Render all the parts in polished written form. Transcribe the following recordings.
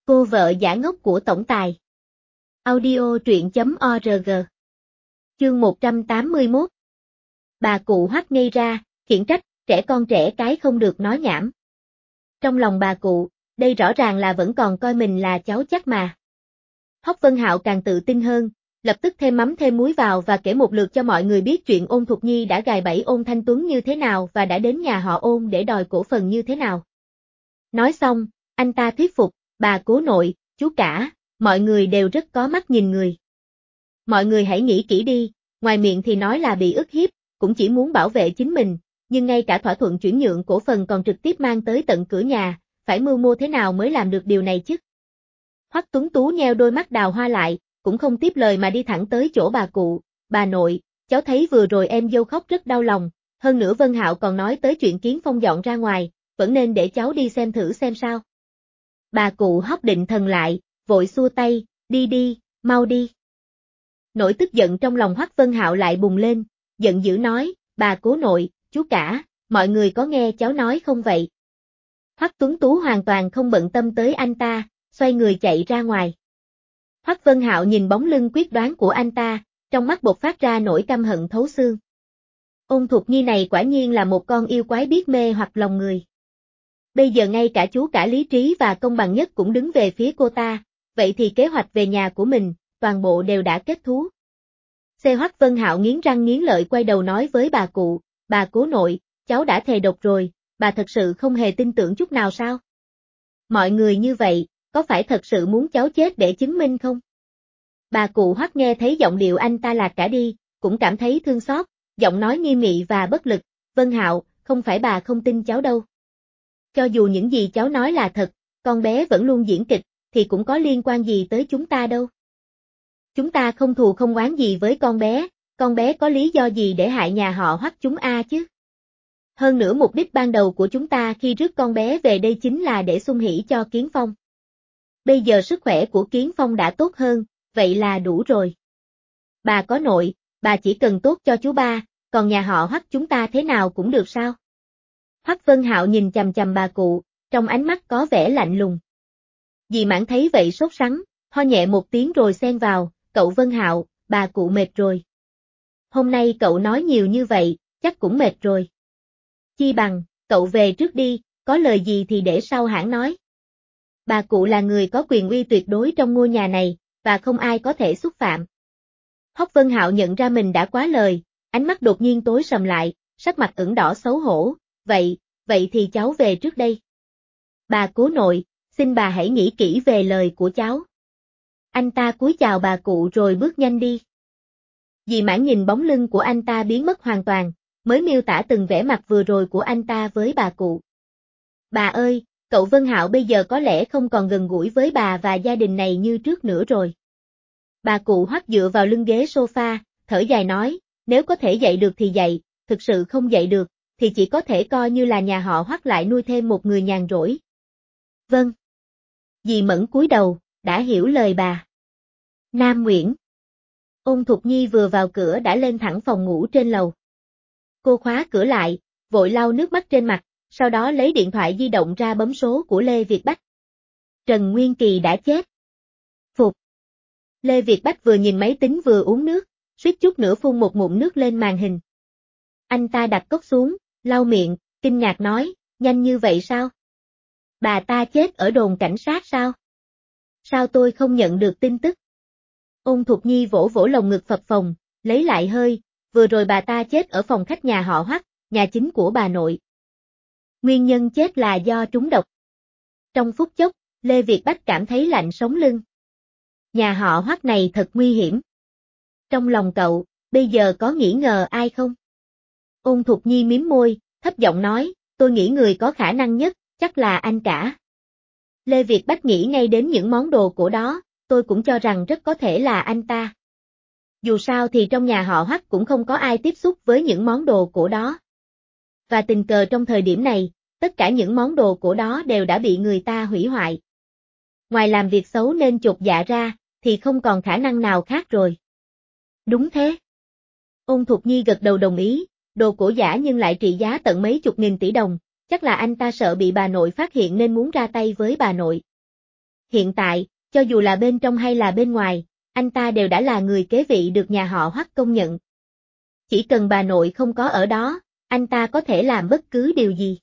Cô vợ giả ngốc của tổng tài. Audio truyện.org. Chương 181. Bà cụ Hoắc ngây ra, khiển trách, trẻ con trẻ cái không được nói nhảm. Trong lòng bà cụ, đây rõ ràng là vẫn còn coi mình là cháu chắc mà. Hoắc Vân Hạo càng tự tin hơn, lập tức thêm mắm thêm muối vào và kể một lượt cho mọi người biết chuyện Ôn Thục Nhi đã gài bẫy Ôn Thanh Tuấn như thế nào và đã đến nhà họ Ôn để đòi cổ phần như thế nào. Nói xong, anh ta thuyết phục, bà cố nội, chú cả, mọi người đều rất có mắt nhìn người. Mọi người hãy nghĩ kỹ đi, ngoài miệng thì nói là bị ức hiếp, cũng chỉ muốn bảo vệ chính mình, nhưng ngay cả thỏa thuận chuyển nhượng cổ phần còn trực tiếp mang tới tận cửa nhà, phải mưu mô thế nào mới làm được điều này chứ? Hoắc Tuấn Tú nheo đôi mắt đào hoa lại, cũng không tiếp lời mà đi thẳng tới chỗ bà cụ, bà nội, cháu thấy vừa rồi em dâu khóc rất đau lòng, hơn nữa Vân Hạo còn nói tới chuyện Kiến Phong dọn ra ngoài, vẫn nên để cháu đi xem thử xem sao. Bà cụ Hoắc định thần lại, vội xua tay, đi đi, mau đi. Nỗi tức giận trong lòng Hoắc Vân Hạo lại bùng lên, giận dữ nói, bà cố nội, chú cả, mọi người có nghe cháu nói không vậy? Hoắc Tuấn Tú hoàn toàn không bận tâm tới anh ta, xoay người chạy ra ngoài. Hoắc Vân Hạo nhìn bóng lưng quyết đoán của anh ta, trong mắt bộc phát ra nỗi căm hận thấu xương. Ôn Thục Nhi này quả nhiên là một con yêu quái biết mê hoặc lòng người. Bây giờ ngay cả chú cả lý trí và công bằng nhất cũng đứng về phía cô ta, vậy thì kế hoạch về nhà của mình, toàn bộ đều đã kết thúc. Hoắc Vân Hạo nghiến răng nghiến lợi quay đầu nói với bà cụ, bà cố nội, cháu đã thề độc rồi, bà thật sự không hề tin tưởng chút nào sao? Mọi người như vậy, có phải thật sự muốn cháu chết để chứng minh không? Bà cụ Hoắc nghe thấy giọng điệu anh ta lạc cả đi, cũng cảm thấy thương xót, giọng nói nghiêm nghị và bất lực, Vân Hạo, không phải bà không tin cháu đâu. Cho dù những gì cháu nói là thật, con bé vẫn luôn diễn kịch, thì cũng có liên quan gì tới chúng ta đâu. Chúng ta không thù không oán gì với con bé có lý do gì để hại nhà họ Hoắc chúng chứ? Hơn nữa mục đích ban đầu của chúng ta khi rước con bé về đây chính là để xung hỉ cho Kiến Phong. Bây giờ sức khỏe của Kiến Phong đã tốt hơn, vậy là đủ rồi. Bà có nội, bà chỉ cần tốt cho chú ba, còn nhà họ Hoắc chúng ta thế nào cũng được sao? Hoắc Vân Hạo nhìn chằm chằm bà cụ, trong ánh mắt có vẻ lạnh lùng. Dì Mãn thấy vậy sốt sắng, ho nhẹ một tiếng rồi xen vào, cậu Vân Hạo, bà cụ mệt rồi. Hôm nay cậu nói nhiều như vậy, chắc cũng mệt rồi. Chi bằng, cậu về trước đi, có lời gì thì để sau hãng nói. Bà cụ là người có quyền uy tuyệt đối trong ngôi nhà này, và không ai có thể xúc phạm. Hoắc Vân Hạo nhận ra mình đã quá lời, ánh mắt đột nhiên tối sầm lại, sắc mặt ửng đỏ xấu hổ, vậy thì cháu về trước đây. Bà cố nội, xin bà hãy nghĩ kỹ về lời của cháu. Anh ta cúi chào bà cụ rồi bước nhanh đi. Dì Mãn nhìn bóng lưng của anh ta biến mất hoàn toàn, mới miêu tả từng vẻ mặt vừa rồi của anh ta với bà cụ. Bà ơi, cậu Vân Hạo bây giờ có lẽ không còn gần gũi với bà và gia đình này như trước nữa rồi. Bà cụ Hoắc dựa vào lưng ghế sofa, thở dài nói, nếu có thể dạy được thì dạy, thực sự không dạy được, thì chỉ có thể coi như là nhà họ Hoắc lại nuôi thêm một người nhàn rỗi. Vâng. Dì Mẫn cúi đầu, đã hiểu lời bà. Nam Nguyễn. Ôn Thục Nhi vừa vào cửa đã lên thẳng phòng ngủ trên lầu. Cô khóa cửa lại, vội lau nước mắt trên mặt, sau đó lấy điện thoại di động ra bấm số của Lê Việt Bách. Trần Nguyên Kỳ đã chết. Phục. Lê Việt Bách vừa nhìn máy tính vừa uống nước, suýt chút nữa phun một ngụm nước lên màn hình. Anh ta đặt cốc xuống, lau miệng, kinh ngạc nói, nhanh như vậy sao? Bà ta chết ở đồn cảnh sát sao? Sao tôi không nhận được tin tức? Ôn Thục Nhi vỗ vỗ lồng ngực phập phồng, lấy lại hơi, vừa rồi bà ta chết ở phòng khách nhà họ Hoắc, nhà chính của bà nội. Nguyên nhân chết là do trúng độc. Trong phút chốc, Lê Việt Bách cảm thấy lạnh sống lưng. Nhà họ Hoắc này thật nguy hiểm. Trong lòng cậu, bây giờ có nghi ngờ ai không? Ôn Thục Nhi mím môi, thấp giọng nói, tôi nghĩ người có khả năng nhất, chắc là anh cả. Lê Việt Bách nghĩ ngay đến những món đồ cổ đó, tôi cũng cho rằng rất có thể là anh ta. Dù sao thì trong nhà họ Hoắc cũng không có ai tiếp xúc với những món đồ cổ đó. Và tình cờ trong thời điểm này, tất cả những món đồ cổ đó đều đã bị người ta hủy hoại. Ngoài làm việc xấu nên chột dạ ra, thì không còn khả năng nào khác rồi. Đúng thế. Ôn Thục Nhi gật đầu đồng ý, đồ cổ giả nhưng lại trị giá tận mấy chục nghìn tỷ đồng, chắc là anh ta sợ bị bà nội phát hiện nên muốn ra tay với bà nội. Hiện tại, cho dù là bên trong hay là bên ngoài, anh ta đều đã là người kế vị được nhà họ Hoắc công nhận. Chỉ cần bà nội không có ở đó, anh ta có thể làm bất cứ điều gì.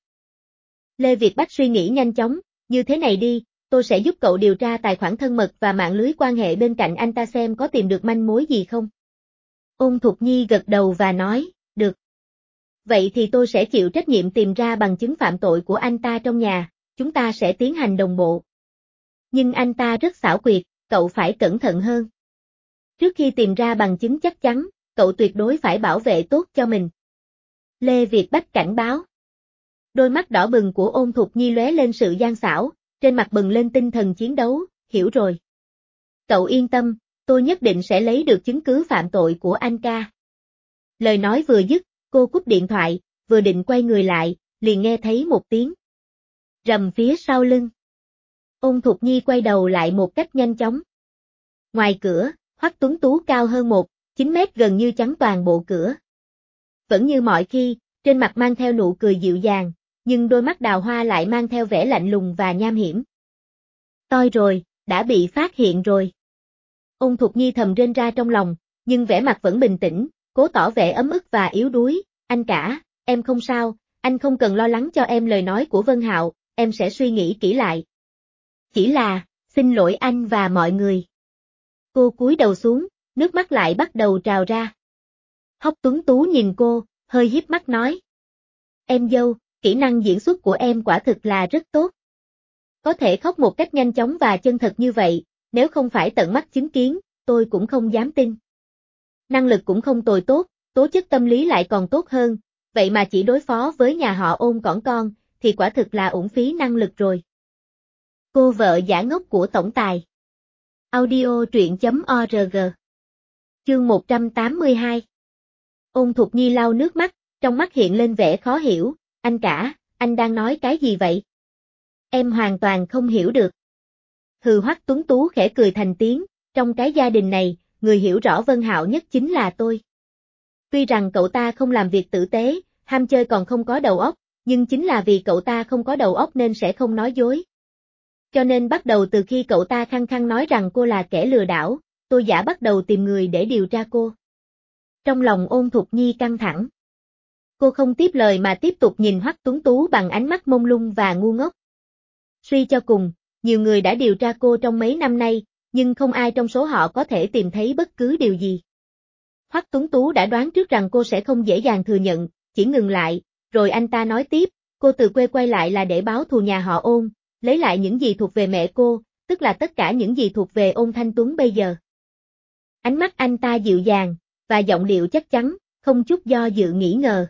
Lê Việt Bách suy nghĩ nhanh chóng, như thế này đi, tôi sẽ giúp cậu điều tra tài khoản thân mật và mạng lưới quan hệ bên cạnh anh ta xem có tìm được manh mối gì không. Ôn Thục Nhi gật đầu và nói, được. Vậy thì tôi sẽ chịu trách nhiệm tìm ra bằng chứng phạm tội của anh ta trong nhà, chúng ta sẽ tiến hành đồng bộ. Nhưng anh ta rất xảo quyệt, cậu phải cẩn thận hơn. Trước khi tìm ra bằng chứng chắc chắn, cậu tuyệt đối phải bảo vệ tốt cho mình. Lê Việt Bách cảnh báo. Đôi mắt đỏ bừng của Ôn Thục Nhi lóe lên sự gian xảo, trên mặt bừng lên tinh thần chiến đấu, hiểu rồi. Cậu yên tâm, tôi nhất định sẽ lấy được chứng cứ phạm tội của anh ca. Lời nói vừa dứt, cô cúp điện thoại, vừa định quay người lại, liền nghe thấy một tiếng rầm phía sau lưng. Ôn Thục Nhi quay đầu lại một cách nhanh chóng. Ngoài cửa, Hoắc Tuấn Tú cao hơn 1,9 mét gần như chắn toàn bộ cửa. Vẫn như mọi khi, trên mặt mang theo nụ cười dịu dàng, nhưng đôi mắt đào hoa lại mang theo vẻ lạnh lùng và nham hiểm. Toi rồi, đã bị phát hiện rồi. Ôn Thục Nhi thầm rên ra trong lòng, nhưng vẻ mặt vẫn bình tĩnh, cố tỏ vẻ ấm ức và yếu đuối. Anh cả, em không sao, anh không cần lo lắng cho em. Lời nói của Vân Hạo, em sẽ suy nghĩ kỹ lại. Chỉ là, xin lỗi anh và mọi người. Cô cúi đầu xuống, nước mắt lại bắt đầu trào ra. Hoắc Tuấn Tú nhìn cô, hơi híp mắt nói. Em dâu, kỹ năng diễn xuất của em quả thực là rất tốt. Có thể khóc một cách nhanh chóng và chân thật như vậy, nếu không phải tận mắt chứng kiến, tôi cũng không dám tin. Năng lực cũng không tồi tốt, tố chất tâm lý lại còn tốt hơn, vậy mà chỉ đối phó với nhà họ Ôn cỏn con, thì quả thực là uổng phí năng lực rồi. Cô vợ giả ngốc của tổng tài. Audio truyện.org. Chương 182. Ôn Thục Nhi lau nước mắt, trong mắt hiện lên vẻ khó hiểu, anh cả, anh đang nói cái gì vậy? Em hoàn toàn không hiểu được. Hừ. Hoắc Tuấn Tú khẽ cười thành tiếng, trong cái gia đình này, người hiểu rõ Vân Hạo nhất chính là tôi. Tuy rằng cậu ta không làm việc tử tế, ham chơi còn không có đầu óc, nhưng chính là vì cậu ta không có đầu óc nên sẽ không nói dối. Cho nên bắt đầu từ khi cậu ta khăng khăng nói rằng cô là kẻ lừa đảo, tôi giả bắt đầu tìm người để điều tra cô. Trong lòng Ôn Thục Nhi căng thẳng. Cô không tiếp lời mà tiếp tục nhìn Hoắc Tuấn Tú bằng ánh mắt mông lung và ngu ngốc. Suy cho cùng, nhiều người đã điều tra cô trong mấy năm nay, nhưng không ai trong số họ có thể tìm thấy bất cứ điều gì. Hoắc Tuấn Tú đã đoán trước rằng cô sẽ không dễ dàng thừa nhận, chỉ ngừng lại, rồi anh ta nói tiếp, cô từ quê quay lại là để báo thù nhà họ Ôn, lấy lại những gì thuộc về mẹ cô, tức là tất cả những gì thuộc về Ôn Thanh Tuấn bây giờ. Ánh mắt anh ta dịu dàng, và giọng điệu chắc chắn, không chút do dự nghĩ ngờ.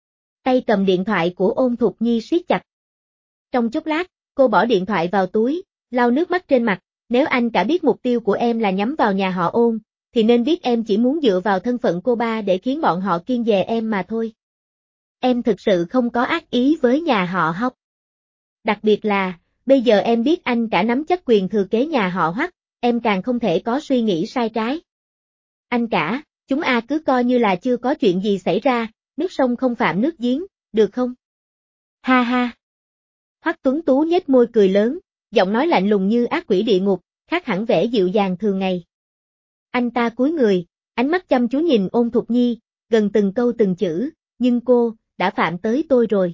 Tay cầm điện thoại của Ôn Thục Nhi siết chặt. Trong chốc lát, cô bỏ điện thoại vào túi, lau nước mắt trên mặt, nếu anh cả biết mục tiêu của em là nhắm vào nhà họ Ôn, thì nên biết em chỉ muốn dựa vào thân phận cô ba để khiến bọn họ kiêng dè em mà thôi. Em thực sự không có ác ý với nhà họ Hoắc. Đặc biệt là, bây giờ em biết anh cả nắm chắc quyền thừa kế nhà họ Hoắc, em càng không thể có suy nghĩ sai trái. Anh cả, chúng cứ coi như là chưa có chuyện gì xảy ra, nước sông không phạm nước giếng, được không? Ha ha. Hoắc Tuấn Tú nhếch môi cười lớn, giọng nói lạnh lùng như ác quỷ địa ngục, khác hẳn vẻ dịu dàng thường ngày. Anh ta cúi người, ánh mắt chăm chú nhìn Ôn Thục Nhi, gần từng câu từng chữ, nhưng cô, đã phạm tới tôi rồi.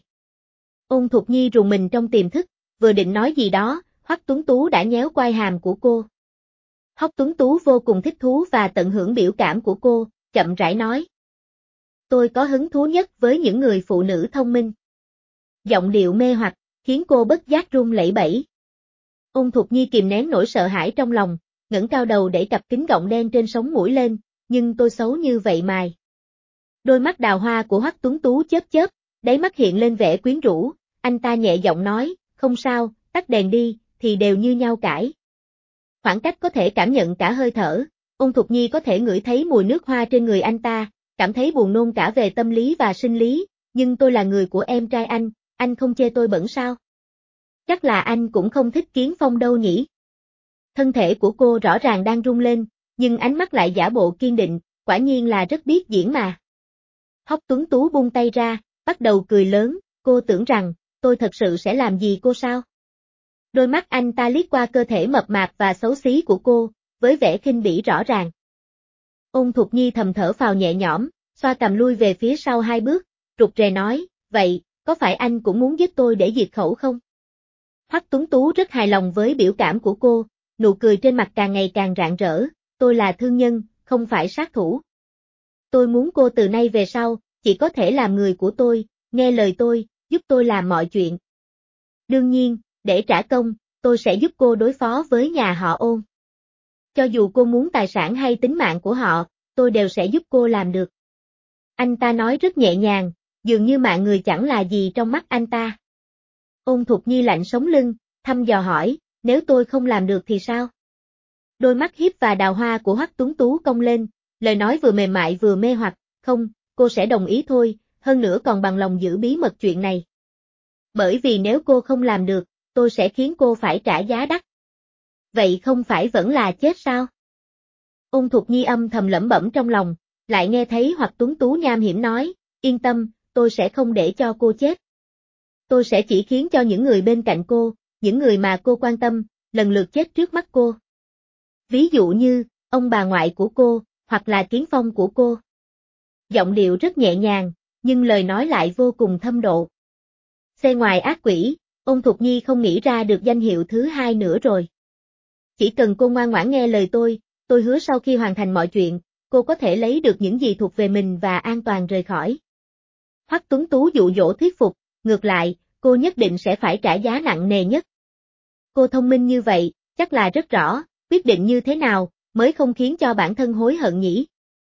Ôn Thục Nhi rùng mình trong tiềm thức, vừa định nói gì đó, Hoắc Tuấn Tú đã nhéo quai hàm của cô. Hoắc Tuấn Tú vô cùng thích thú và tận hưởng biểu cảm của cô, chậm rãi nói. Tôi có hứng thú nhất với những người phụ nữ thông minh. Giọng điệu mê hoặc, khiến cô bất giác run lẩy bẩy. Ôn Thục Nhi kìm nén nỗi sợ hãi trong lòng, ngẩng cao đầu để cặp kính gọng đen trên sống mũi lên, nhưng tôi xấu như vậy mài. Đôi mắt đào hoa của Hoắc Tuấn Tú chớp chớp, đáy mắt hiện lên vẻ quyến rũ, anh ta nhẹ giọng nói, không sao, tắt đèn đi, thì đều như nhau cãi. Khoảng cách có thể cảm nhận cả hơi thở, Ôn Thục Nhi có thể ngửi thấy mùi nước hoa trên người anh ta, cảm thấy buồn nôn cả về tâm lý và sinh lý, nhưng tôi là người của em trai anh không chê tôi bẩn sao? Chắc là anh cũng không thích Kiến Phong đâu nhỉ? Thân thể của cô rõ ràng đang rung lên, nhưng ánh mắt lại giả bộ kiên định, quả nhiên là rất biết diễn mà. Hoắc Tuấn Tú buông tay ra, bắt đầu cười lớn, cô tưởng rằng, tôi thật sự sẽ làm gì cô sao? Đôi mắt anh ta liếc qua cơ thể mập mạp và xấu xí của cô, với vẻ khinh bỉ rõ ràng. Ôn Thục Nhi thầm thở phào nhẹ nhõm, xoa cằm lui về phía sau 2 bước, rụt rè nói, vậy, có phải anh cũng muốn giết tôi để diệt khẩu không? Hoắc Tuấn Tú rất hài lòng với biểu cảm của cô, nụ cười trên mặt càng ngày càng rạng rỡ, tôi là thương nhân, không phải sát thủ. Tôi muốn cô từ nay về sau, chỉ có thể làm người của tôi, nghe lời tôi, giúp tôi làm mọi chuyện. Đương nhiên, để trả công, tôi sẽ giúp cô đối phó với nhà họ Ôn. Cho dù cô muốn tài sản hay tính mạng của họ, tôi đều sẽ giúp cô làm được. Anh ta nói rất nhẹ nhàng, dường như mạng người chẳng là gì trong mắt anh ta. Ôn Thục Nhi lạnh sống lưng, thăm dò hỏi, nếu tôi không làm được thì sao? Đôi mắt hiếp và đào hoa của Hoắc Tuấn Tú cong lên, lời nói vừa mềm mại vừa mê hoặc, không, cô sẽ đồng ý thôi, hơn nữa còn bằng lòng giữ bí mật chuyện này. Bởi vì nếu cô không làm được, tôi sẽ khiến cô phải trả giá đắt. Vậy không phải vẫn là chết sao? Ôn Thục Nhi âm thầm lẩm bẩm trong lòng, lại nghe thấy Hoắc Tuấn Tú nham hiểm nói, yên tâm, tôi sẽ không để cho cô chết. Tôi sẽ chỉ khiến cho những người bên cạnh cô, những người mà cô quan tâm, lần lượt chết trước mắt cô. Ví dụ như, ông bà ngoại của cô, hoặc là Kiến Phong của cô. Giọng điệu rất nhẹ nhàng, nhưng lời nói lại vô cùng thâm độ. Xe ngoài ác quỷ, Ôn Thục Nhi không nghĩ ra được danh hiệu thứ 2 nữa rồi. Chỉ cần cô ngoan ngoãn nghe lời tôi hứa sau khi hoàn thành mọi chuyện, cô có thể lấy được những gì thuộc về mình và an toàn rời khỏi. Hoắc Tuấn Tú dụ dỗ thuyết phục, ngược lại, cô nhất định sẽ phải trả giá nặng nề nhất. Cô thông minh như vậy, chắc là rất rõ, quyết định như thế nào, mới không khiến cho bản thân hối hận nhỉ.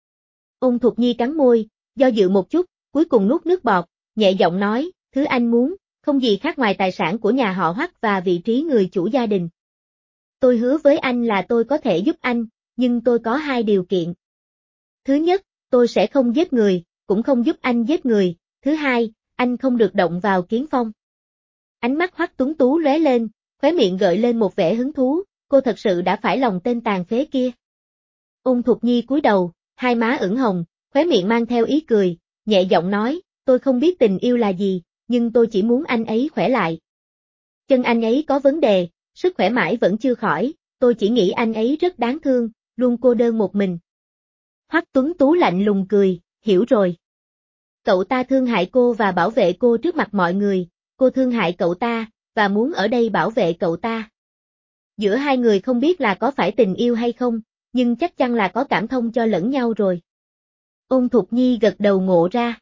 Ôn Thục Nhi cắn môi, do dự một chút, cuối cùng nuốt nước bọt, nhẹ giọng nói, thứ anh muốn, không gì khác ngoài tài sản của nhà họ Hoắc và vị trí người chủ gia đình. Tôi hứa với anh là tôi có thể giúp anh, nhưng tôi có 2 điều kiện. Thứ nhất, tôi sẽ không giết người, cũng không giúp anh giết người. Thứ hai, anh không được động vào Kiến Phong. Ánh mắt Hoắc Tuấn Tú lóe lên, khóe miệng gợi lên một vẻ hứng thú, cô thật sự đã phải lòng tên tàn phế kia. Ôn Thục Nhi cúi đầu, hai má ửng hồng, khóe miệng mang theo ý cười, nhẹ giọng nói, tôi không biết tình yêu là gì, nhưng tôi chỉ muốn anh ấy khỏe lại. Chân anh ấy có vấn đề, sức khỏe mãi vẫn chưa khỏi, tôi chỉ nghĩ anh ấy rất đáng thương, luôn cô đơn một mình. Hoắc Tuấn Tú lạnh lùng cười, hiểu rồi. Cậu ta thương hại cô và bảo vệ cô trước mặt mọi người, cô thương hại cậu ta, và muốn ở đây bảo vệ cậu ta. Giữa hai người không biết là có phải tình yêu hay không, nhưng chắc chắn là có cảm thông cho lẫn nhau rồi. Ôn Thục Nhi gật đầu ngộ ra.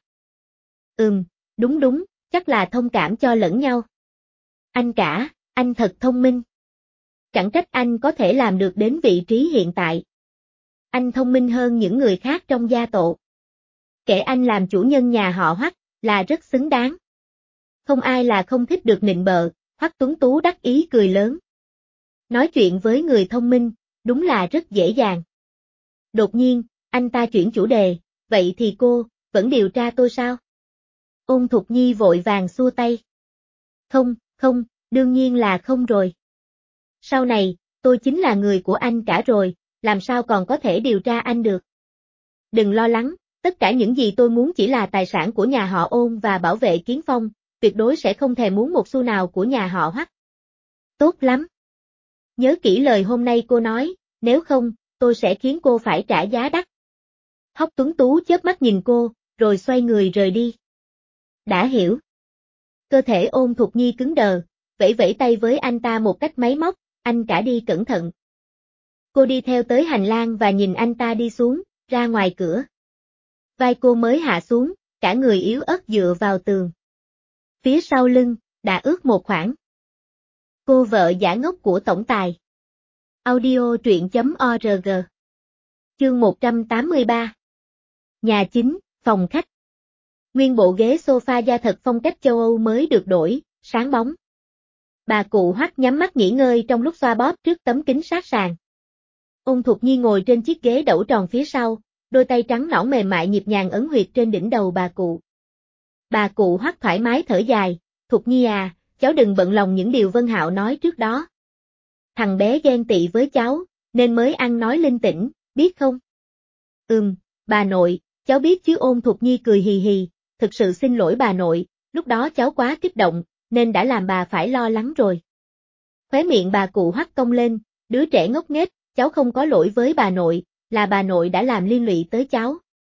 Đúng, chắc là thông cảm cho lẫn nhau. Anh cả, anh thật thông minh. Chẳng trách anh có thể làm được đến vị trí hiện tại. Anh thông minh hơn những người khác trong gia tộc. Kể anh làm chủ nhân nhà họ Hoắc, là rất xứng đáng. Không ai là không thích được nịnh bợ, Hoắc Tuấn Tú đắc ý cười lớn. Nói chuyện với người thông minh, đúng là rất dễ dàng. Đột nhiên, anh ta chuyển chủ đề, vậy thì cô, vẫn điều tra tôi sao? Ôn Thục Nhi vội vàng xua tay. Không, đương nhiên là không rồi. Sau này, tôi chính là người của anh cả rồi, làm sao còn có thể điều tra anh được? Đừng lo lắng, tất cả những gì tôi muốn chỉ là tài sản của nhà họ Ôn và bảo vệ Kiến Phong, tuyệt đối sẽ không thèm muốn một xu nào của nhà họ Hoắc. Tốt lắm. Nhớ kỹ lời hôm nay cô nói, nếu không, tôi sẽ khiến cô phải trả giá đắt. Hoắc Tuấn Tú chớp mắt nhìn cô, rồi xoay người rời đi. Đã hiểu. Cơ thể Ôn Thục Nhi cứng đờ, vẫy vẫy tay với anh ta một cách máy móc, anh cả đi cẩn thận. Cô đi theo tới hành lang và nhìn anh ta đi xuống, ra ngoài cửa. Vai cô mới hạ xuống, cả người yếu ớt dựa vào tường. Phía sau lưng, đã ướt một khoảng. Cô vợ giả ngốc của tổng tài. Audio truyện.org. Chương 183. Nhà chính, phòng khách. Nguyên bộ ghế sofa da thật phong cách châu Âu mới được đổi, sáng bóng. Bà cụ Hoắc nhắm mắt nghỉ ngơi trong lúc xoa bóp trước tấm kính sát sàn. Ôn Thục Nhi ngồi trên chiếc ghế đẩu tròn phía sau, đôi tay trắng nõn mềm mại nhịp nhàng ấn huyệt trên đỉnh đầu bà cụ. Bà cụ Hoắc thoải mái thở dài, Thục Nhi à, cháu đừng bận lòng những điều Vân Hạo nói trước đó. Thằng bé ghen tị với cháu, nên mới ăn nói linh tinh, biết không? Bà nội, cháu biết chứ. Ôn Thục Nhi cười hì hì, thực sự xin lỗi bà nội, lúc đó cháu quá kích động, nên đã làm bà phải lo lắng rồi. Khóe miệng bà cụ Hoắc cong lên, đứa trẻ ngốc nghếch, cháu không có lỗi với bà nội, là bà nội đã làm liên lụy tới cháu.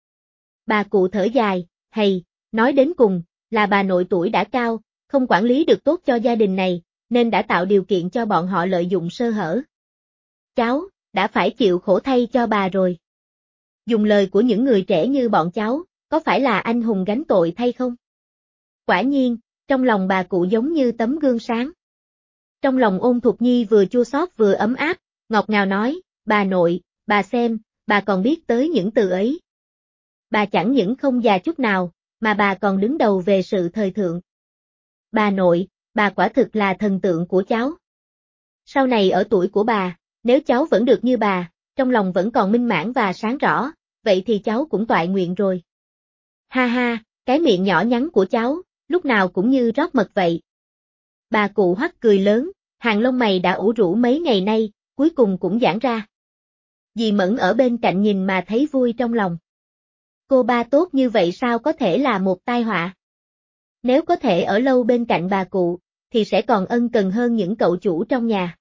Bà cụ thở dài, hầy, nói đến cùng, là bà nội tuổi đã cao, không quản lý được tốt cho gia đình này, nên đã tạo điều kiện cho bọn họ lợi dụng sơ hở. Cháu, đã phải chịu khổ thay cho bà rồi. Dùng lời của những người trẻ như bọn cháu, có phải là anh hùng gánh tội thay không? Quả nhiên, trong lòng bà cụ giống như tấm gương sáng. Trong lòng Ôn Thục Nhi vừa chua xót vừa ấm áp, ngọt ngào nói, bà nội, bà xem, bà còn biết tới những từ ấy. Bà chẳng những không già chút nào, mà bà còn đứng đầu về sự thời thượng. Bà nội, bà quả thực là thần tượng của cháu. Sau này ở tuổi của bà, nếu cháu vẫn được như bà, trong lòng vẫn còn minh mãn và sáng rõ, vậy thì cháu cũng toại nguyện rồi. Ha ha, cái miệng nhỏ nhắn của cháu, lúc nào cũng như rót mật vậy. Bà cụ Hoắc cười lớn, hàng lông mày đã ủ rũ mấy ngày nay, cuối cùng cũng giãn ra. Dì Mẫn ở bên cạnh nhìn mà thấy vui trong lòng. Cô ba tốt như vậy sao có thể là một tai họa? Nếu có thể ở lâu bên cạnh bà cụ, thì sẽ còn ân cần hơn những cậu chủ trong nhà.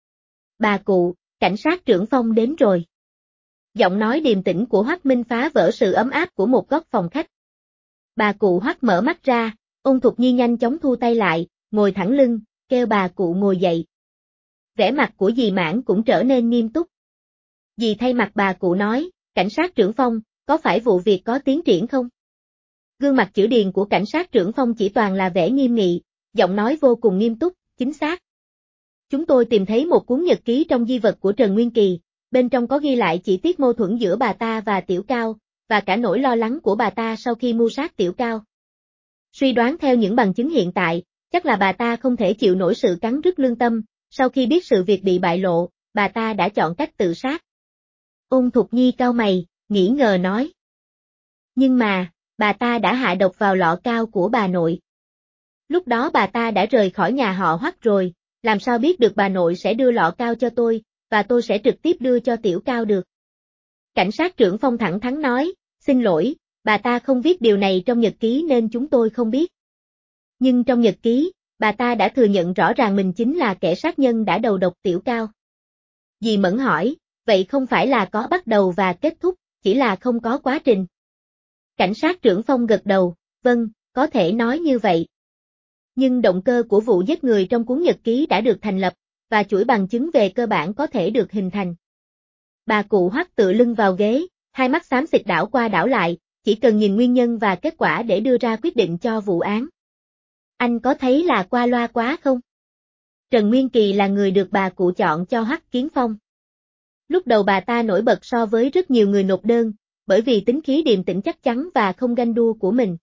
Bà cụ, cảnh sát trưởng Phong đến rồi. Giọng nói điềm tĩnh của Hoắc Minh phá vỡ sự ấm áp của một góc phòng khách. Bà cụ Hoắc mở mắt ra, Ôn Thục Nhi nhanh chóng thu tay lại, ngồi thẳng lưng, kêu bà cụ ngồi dậy. Vẻ mặt của dì Mãn cũng trở nên nghiêm túc. Dì thay mặt bà cụ nói, cảnh sát trưởng Phong, có phải vụ việc có tiến triển không? Gương mặt chữ điền của cảnh sát trưởng Phong chỉ toàn là vẻ nghiêm nghị, giọng nói vô cùng nghiêm túc, chính xác. Chúng tôi tìm thấy một cuốn nhật ký trong di vật của Trần Nguyên Kỳ, bên trong có ghi lại chi tiết mâu thuẫn giữa bà ta và Tiểu Cao, và cả nỗi lo lắng của bà ta sau khi mưu sát Tiểu Cao. Suy đoán theo những bằng chứng hiện tại, chắc là bà ta không thể chịu nổi sự cắn rứt lương tâm, sau khi biết sự việc bị bại lộ, bà ta đã chọn cách tự sát. Ôn Thục Nhi cau mày, nghĩ ngờ nói. Nhưng mà, bà ta đã hạ độc vào lọ cao của bà nội. Lúc đó bà ta đã rời khỏi nhà họ Hoắc rồi, làm sao biết được bà nội sẽ đưa lọ cao cho tôi, và tôi sẽ trực tiếp đưa cho Tiểu Cao được. Cảnh sát trưởng Phong thẳng thắn nói, xin lỗi, bà ta không viết điều này trong nhật ký nên chúng tôi không biết. Nhưng trong nhật ký, bà ta đã thừa nhận rõ ràng mình chính là kẻ sát nhân đã đầu độc Tiểu Cao. Dì Mẫn hỏi, vậy không phải là có bắt đầu và kết thúc, chỉ là không có quá trình. Cảnh sát trưởng Phong gật đầu, vâng, có thể nói như vậy. Nhưng động cơ của vụ giết người trong cuốn nhật ký đã được thành lập, và chuỗi bằng chứng về cơ bản có thể được hình thành. Bà cụ Hoắc tựa lưng vào ghế, hai mắt xám xịt đảo qua đảo lại, chỉ cần nhìn nguyên nhân và kết quả để đưa ra quyết định cho vụ án. Anh có thấy là qua loa quá không? Trần Nguyên Kỳ là người được bà cụ chọn cho Hoắc Kiến Phong. Lúc đầu bà ta nổi bật so với rất nhiều người nộp đơn, bởi vì tính khí điềm tĩnh chắc chắn và không ganh đua của mình.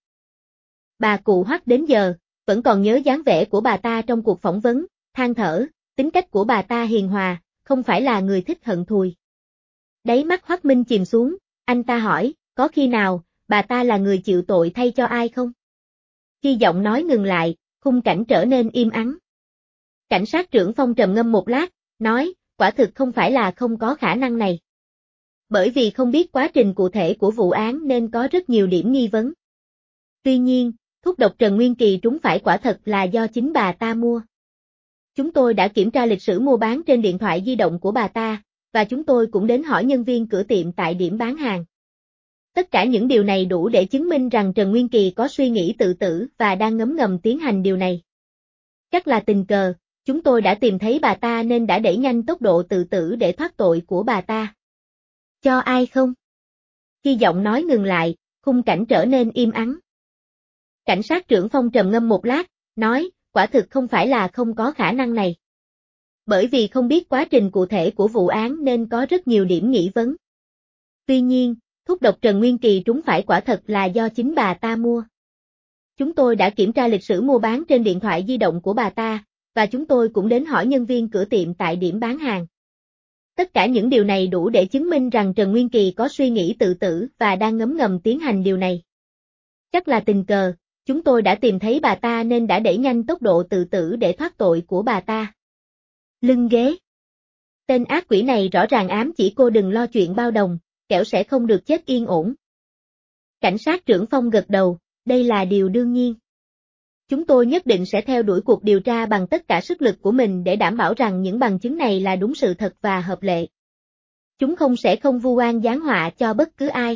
Bà cụ Hoắc đến giờ, vẫn còn nhớ dáng vẻ của bà ta trong cuộc phỏng vấn, than thở, tính cách của bà ta hiền hòa, không phải là người thích hận thùi. Đáy mắt Hoắc Minh chìm xuống, anh ta hỏi, có khi nào, bà ta là người chịu tội thay cho ai không? Khi giọng nói ngừng lại, khung cảnh trở nên im ắng. Cảnh sát trưởng Phong trầm ngâm một lát, nói, quả thực không phải là không có khả năng này. Bởi vì không biết quá trình cụ thể của vụ án nên có rất nhiều điểm nghi vấn. Tuy nhiên, thuốc độc Trần Nguyên Kỳ trúng phải quả thật là do chính bà ta mua. Chúng tôi đã kiểm tra lịch sử mua bán trên điện thoại di động của bà ta, và chúng tôi cũng đến hỏi nhân viên cửa tiệm tại điểm bán hàng. Tất cả những điều này đủ để chứng minh rằng Trần Nguyên Kỳ có suy nghĩ tự tử và đang ngấm ngầm tiến hành điều này. Chắc là tình cờ, chúng tôi đã tìm thấy bà ta nên đã đẩy nhanh tốc độ tự tử để thoát tội của bà ta. Cho ai không? Khi giọng nói ngừng lại, khung cảnh trở nên im ắng. Cảnh sát trưởng Phong trầm ngâm một lát, nói, quả thực không phải là không có khả năng này. Bởi vì không biết quá trình cụ thể của vụ án nên có rất nhiều điểm nghi vấn. Tuy nhiên, thuốc độc Trần Nguyên Kỳ trúng phải quả thật là do chính bà ta mua. Chúng tôi đã kiểm tra lịch sử mua bán trên điện thoại di động của bà ta, và chúng tôi cũng đến hỏi nhân viên cửa tiệm tại điểm bán hàng. Tất cả những điều này đủ để chứng minh rằng Trần Nguyên Kỳ có suy nghĩ tự tử và đang ngấm ngầm tiến hành điều này. Chắc là tình cờ, chúng tôi đã tìm thấy bà ta nên đã đẩy nhanh tốc độ tự tử để thoát tội của bà ta. Lưng ghế. Tên ác quỷ này rõ ràng ám chỉ cô đừng lo chuyện bao đồng, kẻo sẽ không được chết yên ổn. Cảnh sát trưởng Phong gật đầu, đây là điều đương nhiên. Chúng tôi nhất định sẽ theo đuổi cuộc điều tra bằng tất cả sức lực của mình để đảm bảo rằng những bằng chứng này là đúng sự thật và hợp lệ. Chúng sẽ không vu oan giáng họa cho bất cứ ai.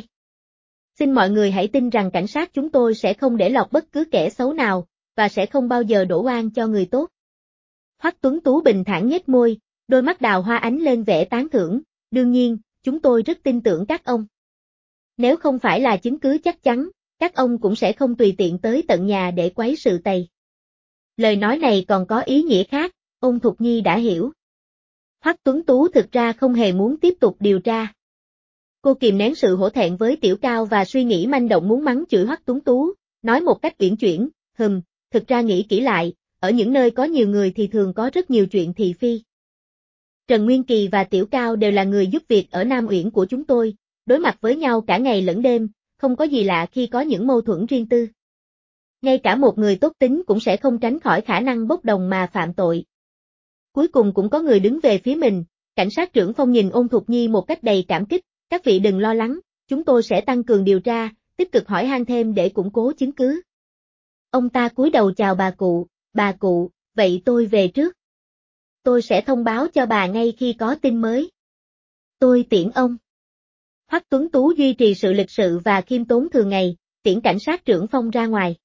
Xin mọi người hãy tin rằng cảnh sát chúng tôi sẽ không để lọt bất cứ kẻ xấu nào, và sẽ không bao giờ đổ oan cho người tốt. Hoắc Tuấn Tú bình thản nhếch môi, đôi mắt đào hoa ánh lên vẻ tán thưởng, đương nhiên, chúng tôi rất tin tưởng các ông. Nếu không phải là chứng cứ chắc chắn, các ông cũng sẽ không tùy tiện tới tận nhà để quấy sự tày. Lời nói này còn có ý nghĩa khác, Ôn Thục Nhi đã hiểu. Hoắc Tuấn Tú thực ra không hề muốn tiếp tục điều tra. Cô kìm nén sự hổ thẹn với Tiểu Cao và suy nghĩ manh động muốn mắng chửi Hoắc Tuấn Tú, nói một cách uyển chuyển, thực ra nghĩ kỹ lại, ở những nơi có nhiều người thì thường có rất nhiều chuyện thị phi. Trần Nguyên Kỳ và Tiểu Cao đều là người giúp việc ở Nam Uyển của chúng tôi, đối mặt với nhau cả ngày lẫn đêm, không có gì lạ khi có những mâu thuẫn riêng tư. Ngay cả một người tốt tính cũng sẽ không tránh khỏi khả năng bốc đồng mà phạm tội. Cuối cùng cũng có người đứng về phía mình, cảnh sát trưởng Phong nhìn Ôn Thục Nhi một cách đầy cảm kích, các vị đừng lo lắng, chúng tôi sẽ tăng cường điều tra, tích cực hỏi han thêm để củng cố chứng cứ. Ông ta cúi đầu chào bà cụ, vậy tôi về trước. Tôi sẽ thông báo cho bà ngay khi có tin mới. Tôi tiễn ông. Hoắc Tuấn Tú duy trì sự lịch sự và khiêm tốn thường ngày, tiễn cảnh sát trưởng Phong ra ngoài.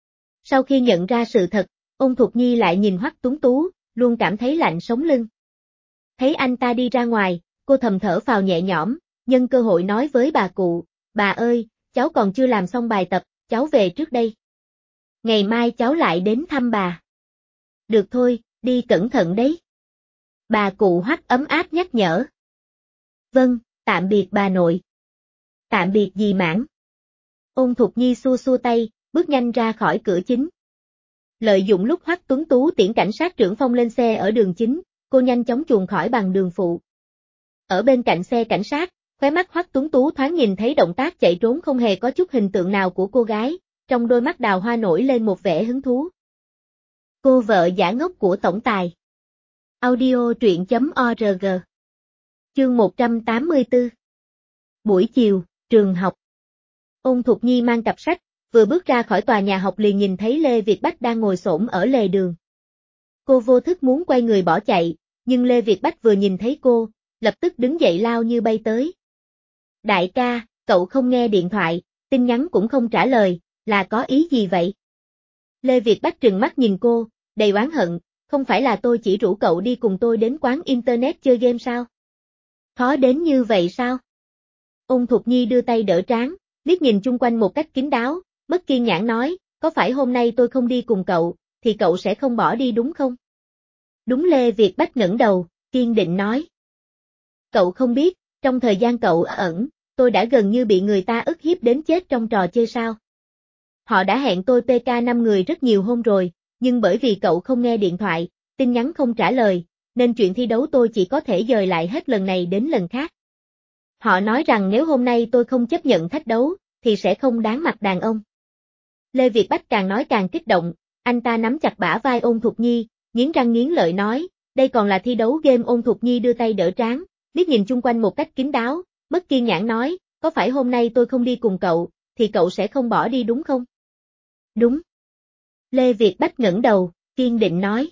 Sau khi nhận ra sự thật, Ôn Thục Nhi lại nhìn Hoắc Tuấn Tú, luôn cảm thấy lạnh sống lưng. Thấy anh ta đi ra ngoài, cô thầm thở phào nhẹ nhõm, nhân cơ hội nói với bà cụ, bà ơi, cháu còn chưa làm xong bài tập, cháu về trước đây. Ngày mai cháu lại đến thăm bà. Được thôi, đi cẩn thận đấy. Bà cụ Hoắc ấm áp nhắc nhở. Vâng, tạm biệt bà nội. Tạm biệt dì Mãn. Ôn Thục Nhi xua xua tay, bước nhanh ra khỏi cửa chính. Lợi dụng lúc Hoắc Tuấn Tú tiễn cảnh sát trưởng Phong lên xe ở đường chính, cô nhanh chóng chuồn khỏi bằng đường phụ. Ở bên cạnh xe cảnh sát, khóe mắt Hoắc Tuấn Tú thoáng nhìn thấy động tác chạy trốn không hề có chút hình tượng nào của cô gái, trong đôi mắt đào hoa nổi lên một vẻ hứng thú. Cô vợ giả ngốc của tổng tài. Audio truyện.org. Chương 184. Buổi chiều, trường học. Ôn Thục Nhi mang cặp sách, vừa bước ra khỏi tòa nhà học liền nhìn thấy Lê Việt Bách đang ngồi xổm ở lề đường. Cô vô thức muốn quay người bỏ chạy, nhưng Lê Việt Bách vừa nhìn thấy cô, lập tức đứng dậy lao như bay tới. Đại ca, cậu không nghe điện thoại, tin nhắn cũng không trả lời, là có ý gì vậy? Lê Việt Bách trừng mắt nhìn cô, đầy oán hận, không phải là tôi chỉ rủ cậu đi cùng tôi đến quán internet chơi game sao? Khó đến như vậy sao? Ôn Thục Nhi đưa tay đỡ trán, liếc nhìn chung quanh một cách kín đáo, bất kiên nhãn nói, có phải hôm nay tôi không đi cùng cậu, thì cậu sẽ không bỏ đi đúng không? Đúng. Lê Việt Bách ngẩng đầu, kiên định nói. Cậu không biết, trong thời gian cậu ẩn, tôi đã gần như bị người ta ức hiếp đến chết trong trò chơi sao. Họ đã hẹn tôi PK 5 người rất nhiều hôm rồi, nhưng bởi vì cậu không nghe điện thoại, tin nhắn không trả lời, nên chuyện thi đấu tôi chỉ có thể dời lại hết lần này đến lần khác. Họ nói rằng nếu hôm nay tôi không chấp nhận thách đấu, thì sẽ không đáng mặt đàn ông. Lê Việt Bách càng nói càng kích động, anh ta nắm chặt bả vai Ôn Thục Nhi, nghiến răng nghiến lợi nói, đây còn là thi đấu game. Ôn Thục Nhi đưa tay đỡ trán, liếc nhìn chung quanh một cách kín đáo, bất kiên nhãn nói, có phải hôm nay tôi không đi cùng cậu, thì cậu sẽ không bỏ đi đúng không? Đúng. Lê Việt Bách ngẩng đầu, kiên định nói.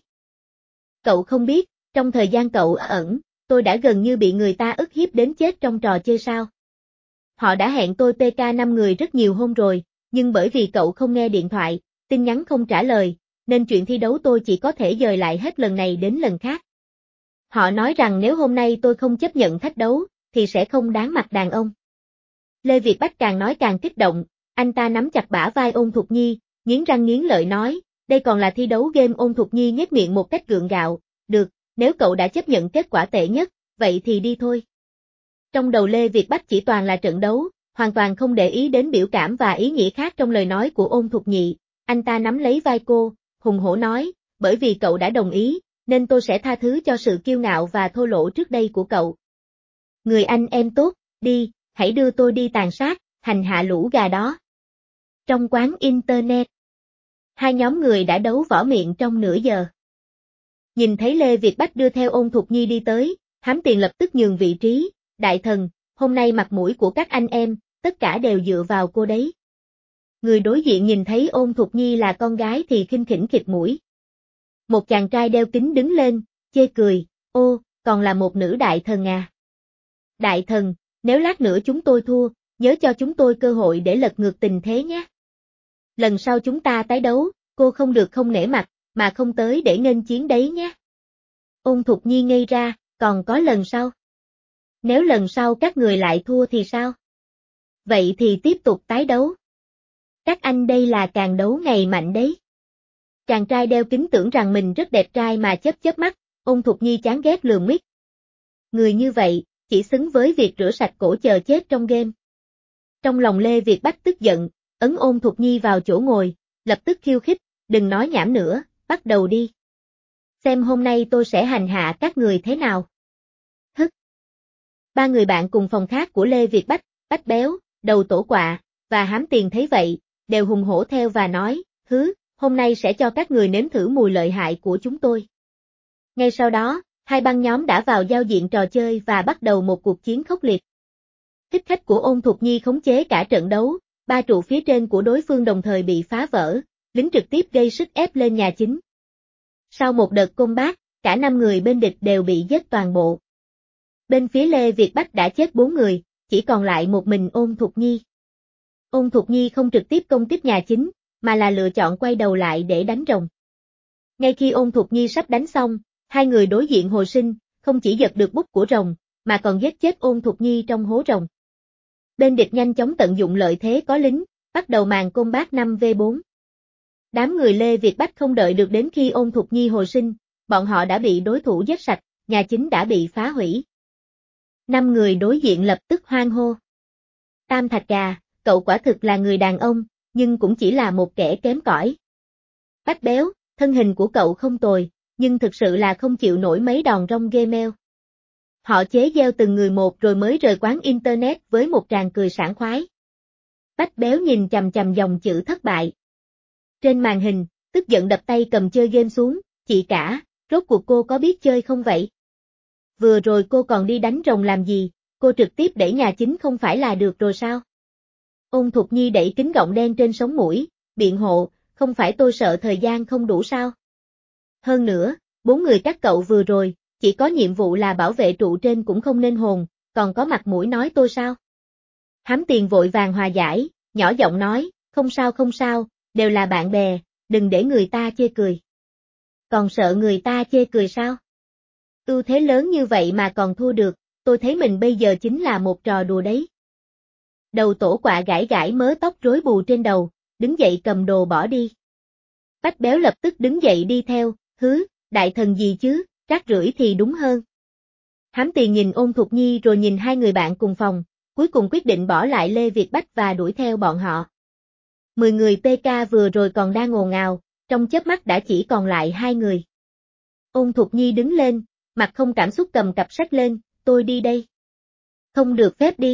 Cậu không biết, trong thời gian cậu ẩn, tôi đã gần như bị người ta ức hiếp đến chết trong trò chơi sao. Họ đã hẹn tôi PK 5 người rất nhiều hôm rồi, nhưng bởi vì cậu không nghe điện thoại, tin nhắn không trả lời, nên chuyện thi đấu tôi chỉ có thể dời lại hết lần này đến lần khác. Họ nói rằng nếu hôm nay tôi không chấp nhận thách đấu, thì sẽ không đáng mặt đàn ông. Lê Việt Bách càng nói càng kích động, anh ta nắm chặt bả vai Ôn Thục Nhi, nghiến răng nghiến lợi nói, đây còn là thi đấu game. Ôn Thục Nhi nhếch miệng một cách gượng gạo, được, nếu cậu đã chấp nhận kết quả tệ nhất, vậy thì đi thôi. Trong đầu Lê Việt Bách chỉ toàn là trận đấu, hoàn toàn không để ý đến biểu cảm và ý nghĩa khác trong lời nói của Ôn Thục Nhi. Anh ta nắm lấy vai cô, hùng hổ nói, bởi vì cậu đã đồng ý, nên tôi sẽ tha thứ cho sự kiêu ngạo và thô lỗ trước đây của cậu. Người anh em tốt, đi, hãy đưa tôi đi tàn sát, hành hạ lũ gà đó. Trong quán internet, hai nhóm người đã đấu võ miệng trong nửa giờ. Nhìn thấy Lê Việt Bách đưa theo Ôn Thục Nhi đi tới, Hám Tiền lập tức nhường vị trí, đại thần, hôm nay mặt mũi của các anh em, tất cả đều dựa vào cô đấy. Người đối diện nhìn thấy Ôn Thục Nhi là con gái thì khinh khỉnh khịt mũi. Một chàng trai đeo kính đứng lên, chê cười, ô, còn là một nữ đại thần à. Đại thần, nếu lát nữa chúng tôi thua, nhớ cho chúng tôi cơ hội để lật ngược tình thế nhé. Lần sau chúng ta tái đấu, cô không được không nể mặt, mà không tới để nghênh chiến đấy nhé. Ôn Thục Nhi ngây ra, còn có lần sau. Nếu lần sau các người lại thua thì sao? Vậy thì tiếp tục tái đấu. Các anh đây là càng đấu ngày mạnh đấy. Chàng trai đeo kính tưởng rằng mình rất đẹp trai mà chớp mắt, Ôn Thục Nhi chán ghét lườm miết. Người như vậy, chỉ xứng với việc rửa sạch cổ chờ chết trong game. Trong lòng Lê Việt Bách tức giận, ấn Ôn Thục Nhi vào chỗ ngồi, lập tức khiêu khích, đừng nói nhảm nữa, bắt đầu đi. Xem hôm nay tôi sẽ hành hạ các người thế nào. Hức. Ba người bạn cùng phòng khác của Lê Việt Bách, Bách Béo, Đầu Tổ Quạ, và Hám Tiền thấy vậy, đều hùng hổ theo và nói, hôm nay sẽ cho các người nếm thử mùi lợi hại của chúng tôi. Ngay sau đó, hai băng nhóm đã vào giao diện trò chơi và bắt đầu một cuộc chiến khốc liệt. Thích khách của Ôn Thục Nhi khống chế cả trận đấu, ba trụ phía trên của đối phương đồng thời bị phá vỡ, lính trực tiếp gây sức ép lên nhà chính. Sau một đợt combat, cả 5 người bên địch đều bị giết toàn bộ. Bên phía Lê Việt Bách đã chết 4 người, chỉ còn lại một mình Ôn Thục Nhi. Ôn Thục Nhi không trực tiếp công kích nhà chính, mà là lựa chọn quay đầu lại để đánh rồng. Ngay khi Ôn Thục Nhi sắp đánh xong, hai người đối diện hồi sinh, không chỉ giật được bút của rồng, mà còn giết chết Ôn Thục Nhi trong hố rồng. Bên địch nhanh chóng tận dụng lợi thế có lính, bắt đầu màn combat 5v4. Đám người Lê Việt Bách không đợi được đến khi Ôn Thục Nhi hồi sinh, bọn họ đã bị đối thủ giết sạch, nhà chính đã bị phá hủy. 5 người đối diện lập tức hoan hô. Tam Thạch Gà, cậu quả thực là người đàn ông, nhưng cũng chỉ là một kẻ kém cỏi. Bách Béo, thân hình của cậu không tồi, nhưng thực sự là không chịu nổi mấy đòn rong Gmail. Họ chế gieo từng người một rồi mới rời quán internet với một tràng cười sảng khoái. Bách Béo nhìn chằm chằm dòng chữ thất bại. Trên màn hình, tức giận đập tay cầm chơi game xuống, chị cả, rốt cuộc cô có biết chơi không vậy? Vừa rồi cô còn đi đánh rồng làm gì, cô trực tiếp đẩy nhà chính không phải là được rồi sao? Ôn Thục Nhi đẩy kính gọng đen trên sống mũi, biện hộ, không phải tôi sợ thời gian không đủ sao? Hơn nữa, 4 người các cậu vừa rồi, chỉ có nhiệm vụ là bảo vệ trụ trên cũng không nên hồn, còn có mặt mũi nói tôi sao? Hám Tiền vội vàng hòa giải, nhỏ giọng nói, không sao, đều là bạn bè, đừng để người ta chê cười. Còn sợ người ta chê cười sao? Ưu thế lớn như vậy mà còn thua được, tôi thấy mình bây giờ chính là một trò đùa đấy. Đầu Tổ Quạ gãi gãi mớ tóc rối bù trên đầu, đứng dậy cầm đồ bỏ đi. Bách Béo lập tức đứng dậy đi theo, đại thần gì chứ, rác rưởi thì đúng hơn. Hám Tiền nhìn Ôn Thục Nhi rồi nhìn hai người bạn cùng phòng, cuối cùng quyết định bỏ lại Lê Việt Bách và đuổi theo bọn họ. 10 người PK vừa rồi còn đang ồn ào, trong chớp mắt đã chỉ còn lại 2 người. Ôn Thục Nhi đứng lên, mặt không cảm xúc cầm cặp sách lên, tôi đi đây. Không được phép đi.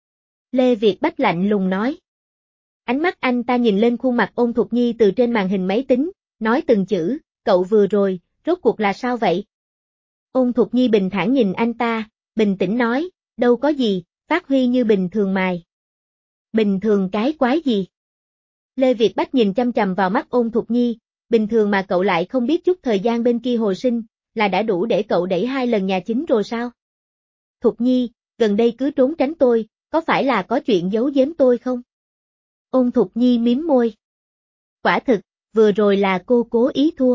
Lê Việt Bách lạnh lùng nói. Ánh mắt anh ta nhìn lên khuôn mặt Ôn Thục Nhi từ trên màn hình máy tính, nói từng chữ, cậu vừa rồi, rốt cuộc là sao vậy? Ôn Thục Nhi bình thản nhìn anh ta, bình tĩnh nói, đâu có gì, phát huy như bình thường mài. Bình thường cái quái gì? Lê Việt Bách nhìn chăm chằm vào mắt Ôn Thục Nhi, bình thường mà cậu lại không biết chút thời gian bên kia hồi sinh, là đã đủ để cậu đẩy 2 lần nhà chính rồi sao? Thục Nhi, gần đây cứ trốn tránh tôi, có phải là có chuyện giấu giếm tôi không? Ôn Thục Nhi mím môi. Quả thực, vừa rồi là cô cố ý thua.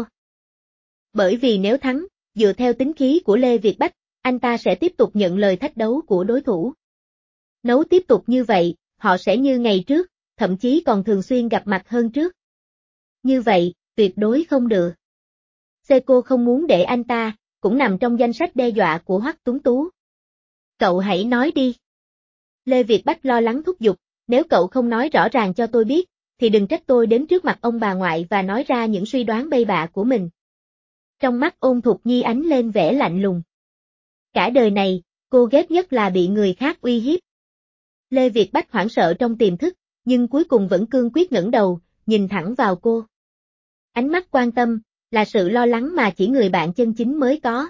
Bởi vì nếu thắng, dựa theo tính khí của Lê Việt Bách, anh ta sẽ tiếp tục nhận lời thách đấu của đối thủ. Nếu tiếp tục như vậy, họ sẽ như ngày trước, thậm chí còn thường xuyên gặp mặt hơn trước. Như vậy, tuyệt đối không được. Seiko không muốn để anh ta, cũng nằm trong danh sách đe dọa của Hoắc Tuấn Tú. Cậu hãy nói đi. Lê Việt Bách lo lắng thúc giục, nếu cậu không nói rõ ràng cho tôi biết, thì đừng trách tôi đến trước mặt ông bà ngoại và nói ra những suy đoán bậy bạ của mình. Trong mắt Ôn Thục Nhi ánh lên vẻ lạnh lùng. Cả đời này, cô ghét nhất là bị người khác uy hiếp. Lê Việt Bách hoảng sợ trong tiềm thức, nhưng cuối cùng vẫn cương quyết ngẩng đầu, nhìn thẳng vào cô. Ánh mắt quan tâm, là sự lo lắng mà chỉ người bạn chân chính mới có.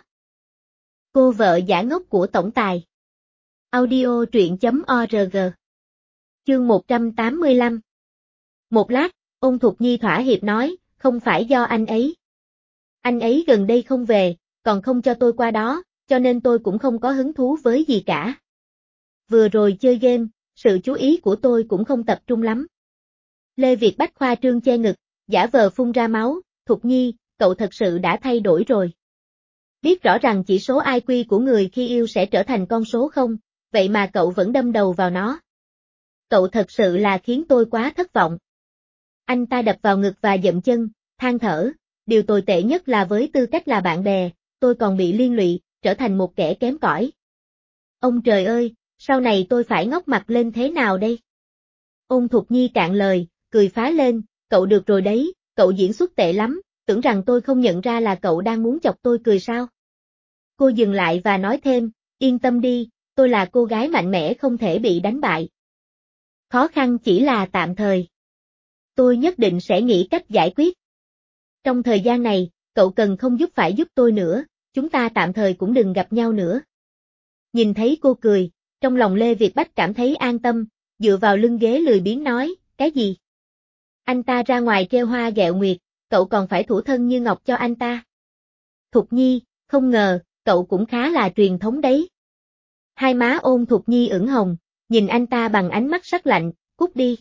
Cô vợ giả ngốc của tổng tài. Audio truyện.org. Chương 185. Một lát, Ôn Thục Nhi thỏa hiệp nói, không phải do anh ấy. Anh ấy gần đây không về, còn không cho tôi qua đó, cho nên tôi cũng không có hứng thú với gì cả. Vừa rồi chơi game, sự chú ý của tôi cũng không tập trung lắm. Lê Việt Bách khoa trương che ngực, giả vờ phun ra máu, Thục Nhi, cậu thật sự đã thay đổi rồi. Biết rõ rằng chỉ số IQ của người khi yêu sẽ trở thành con số 0, vậy mà cậu vẫn đâm đầu vào nó. Cậu thật sự là khiến tôi quá thất vọng. Anh ta đập vào ngực và dậm chân, than thở, điều tồi tệ nhất là với tư cách là bạn bè, tôi còn bị liên lụy, trở thành một kẻ kém cỏi. Ông trời ơi, sau này tôi phải ngóc mặt lên thế nào đây? Ôn Thục Nhi cạn lời, cười phá lên, cậu được rồi đấy, cậu diễn xuất tệ lắm, tưởng rằng tôi không nhận ra là cậu đang muốn chọc tôi cười sao? Cô dừng lại và nói thêm, yên tâm đi, tôi là cô gái mạnh mẽ không thể bị đánh bại. Khó khăn chỉ là tạm thời. Tôi nhất định sẽ nghĩ cách giải quyết. Trong thời gian này, cậu cần không giúp phải giúp tôi nữa, chúng ta tạm thời cũng đừng gặp nhau nữa. Nhìn thấy cô cười, trong lòng Lê Việt Bách cảm thấy an tâm, dựa vào lưng ghế lười biếng nói, cái gì? Anh ta ra ngoài treo hoa ghẹo nguyệt, cậu còn phải thủ thân như ngọc cho anh ta. Thục Nhi, không ngờ, cậu cũng khá là truyền thống đấy. Hai má Ôn Thục Nhi ửng hồng, nhìn anh ta bằng ánh mắt sắc lạnh, cút đi.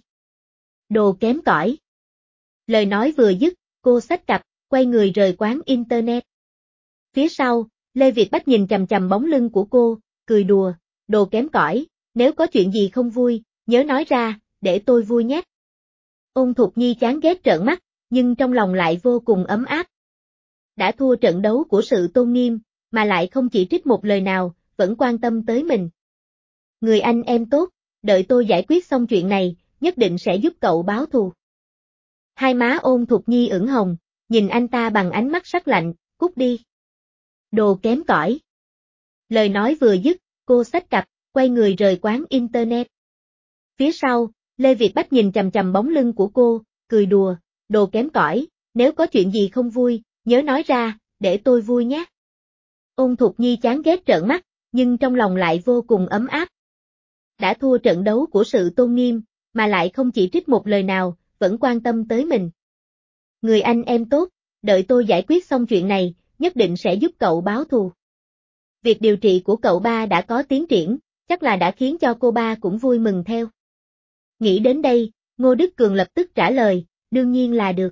Đồ kém cỏi. Lời nói vừa dứt, cô xách cặp, quay người rời quán internet. Phía sau, Lê Việt Bách nhìn chằm chằm bóng lưng của cô, cười đùa, đồ kém cỏi, nếu có chuyện gì không vui, nhớ nói ra, để tôi vui nhé. Ôn Thục Nhi chán ghét trợn mắt, nhưng trong lòng lại vô cùng ấm áp. Đã thua trận đấu của sự tôn nghiêm, mà lại không chỉ trích một lời nào, vẫn quan tâm tới mình. Người anh em tốt, đợi tôi giải quyết xong chuyện này, nhất định sẽ giúp cậu báo thù. Hai má Ôn Thục Nhi ửng hồng, nhìn anh ta bằng ánh mắt sắc lạnh, cút đi. Đồ kém cỏi. Lời nói vừa dứt, cô xách cặp, quay người rời quán internet. Phía sau, Lê Việt Bách nhìn chằm chằm bóng lưng của cô, cười đùa, đồ kém cỏi, nếu có chuyện gì không vui, nhớ nói ra, để tôi vui nhé. Ôn Thục Nhi chán ghét trợn mắt, nhưng trong lòng lại vô cùng ấm áp. Đã thua trận đấu của sự tôn nghiêm, mà lại không chỉ trích một lời nào, vẫn quan tâm tới mình. Người anh em tốt, đợi tôi giải quyết xong chuyện này, nhất định sẽ giúp cậu báo thù. Việc điều trị của cậu ba đã có tiến triển, chắc là đã khiến cho cô ba cũng vui mừng theo. Nghĩ đến đây, Ngô Đức Cường lập tức trả lời, đương nhiên là được.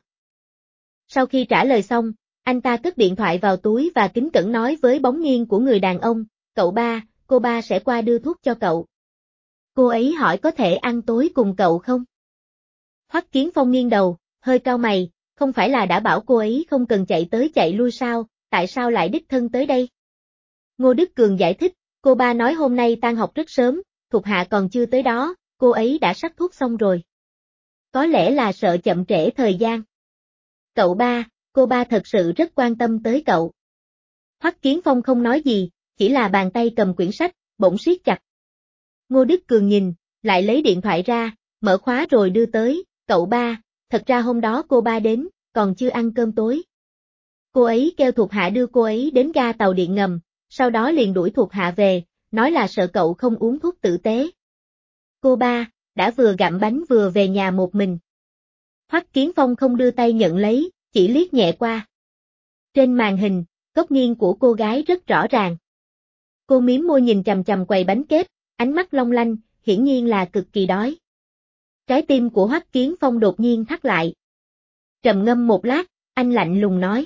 Sau khi trả lời xong, anh ta cất điện thoại vào túi và kính cẩn nói với bóng nghiêng của người đàn ông, cậu ba, cô ba sẽ qua đưa thuốc cho cậu. Cô ấy hỏi có thể ăn tối cùng cậu không? Hoắc Kiến Phong nghiêng đầu, hơi cau mày, không phải là đã bảo cô ấy không cần chạy tới chạy lui sao, tại sao lại đích thân tới đây? Ngô Đức Cường giải thích, cô ba nói hôm nay tan học rất sớm, thuộc hạ còn chưa tới đó, cô ấy đã sắc thuốc xong rồi. Có lẽ là sợ chậm trễ thời gian. Cậu ba, cô ba thật sự rất quan tâm tới cậu. Hoắc Kiến Phong không nói gì, chỉ là bàn tay cầm quyển sách, bỗng siết chặt. Ngô Đức Cường nhìn, lại lấy điện thoại ra, mở khóa rồi đưa tới, cậu ba, thật ra hôm đó cô ba đến, còn chưa ăn cơm tối. Cô ấy kêu thuộc hạ đưa cô ấy đến ga tàu điện ngầm, sau đó liền đuổi thuộc hạ về, nói là sợ cậu không uống thuốc tử tế. Cô ba, đã vừa gặm bánh vừa về nhà một mình. Hoắc Kiến Phong không đưa tay nhận lấy, chỉ liếc nhẹ qua. Trên màn hình, góc nghiêng của cô gái rất rõ ràng. Cô mím môi nhìn chằm chằm quầy bánh kếp, ánh mắt long lanh, hiển nhiên là cực kỳ đói. Trái tim của Hoắc Kiến Phong đột nhiên thắt lại. Trầm ngâm một lát, anh lạnh lùng nói.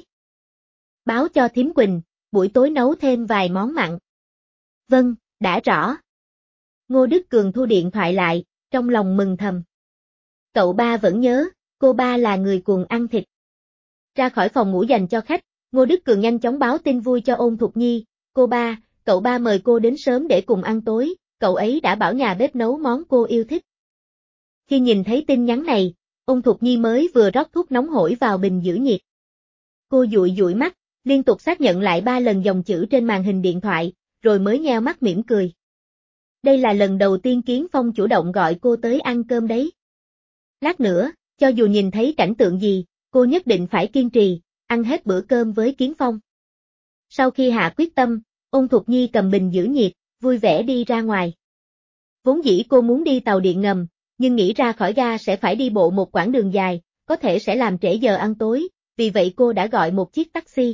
Báo cho thím Quỳnh, buổi tối nấu thêm vài món mặn. Vâng, đã rõ. Ngô Đức Cường thu điện thoại lại, trong lòng mừng thầm. Cậu ba vẫn nhớ, cô ba là người cuồng ăn thịt. Ra khỏi phòng ngủ dành cho khách, Ngô Đức Cường nhanh chóng báo tin vui cho Ôn Thục Nhi, cô ba, cậu ba mời cô đến sớm để cùng ăn tối, cậu ấy đã bảo nhà bếp nấu món cô yêu thích. Khi nhìn thấy tin nhắn này, Ôn Thục Nhi mới vừa rót thuốc nóng hổi vào bình giữ nhiệt. Cô dụi dụi mắt, liên tục xác nhận lại 3 lần dòng chữ trên màn hình điện thoại, rồi mới nheo mắt mỉm cười. Đây là lần đầu tiên Kiến Phong chủ động gọi cô tới ăn cơm đấy. Lát nữa, cho dù nhìn thấy cảnh tượng gì, cô nhất định phải kiên trì, ăn hết bữa cơm với Kiến Phong. Sau khi hạ quyết tâm, Ôn Thục Nhi cầm bình giữ nhiệt, vui vẻ đi ra ngoài. Vốn dĩ cô muốn đi tàu điện ngầm, nhưng nghĩ ra khỏi ga sẽ phải đi bộ một quãng đường dài, có thể sẽ làm trễ giờ ăn tối, vì vậy cô đã gọi một chiếc taxi.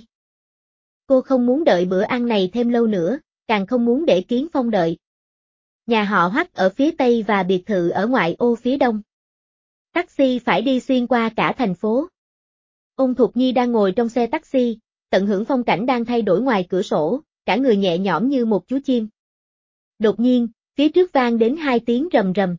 Cô không muốn đợi bữa ăn này thêm lâu nữa, càng không muốn để Kiến Phong đợi. Nhà họ Hoắc ở phía tây và biệt thự ở ngoại ô phía đông. Taxi phải đi xuyên qua cả thành phố. Ôn Thục Nhi đang ngồi trong xe taxi, tận hưởng phong cảnh đang thay đổi ngoài cửa sổ, cả người nhẹ nhõm như một chú chim. Đột nhiên, phía trước vang đến 2 tiếng rầm rầm.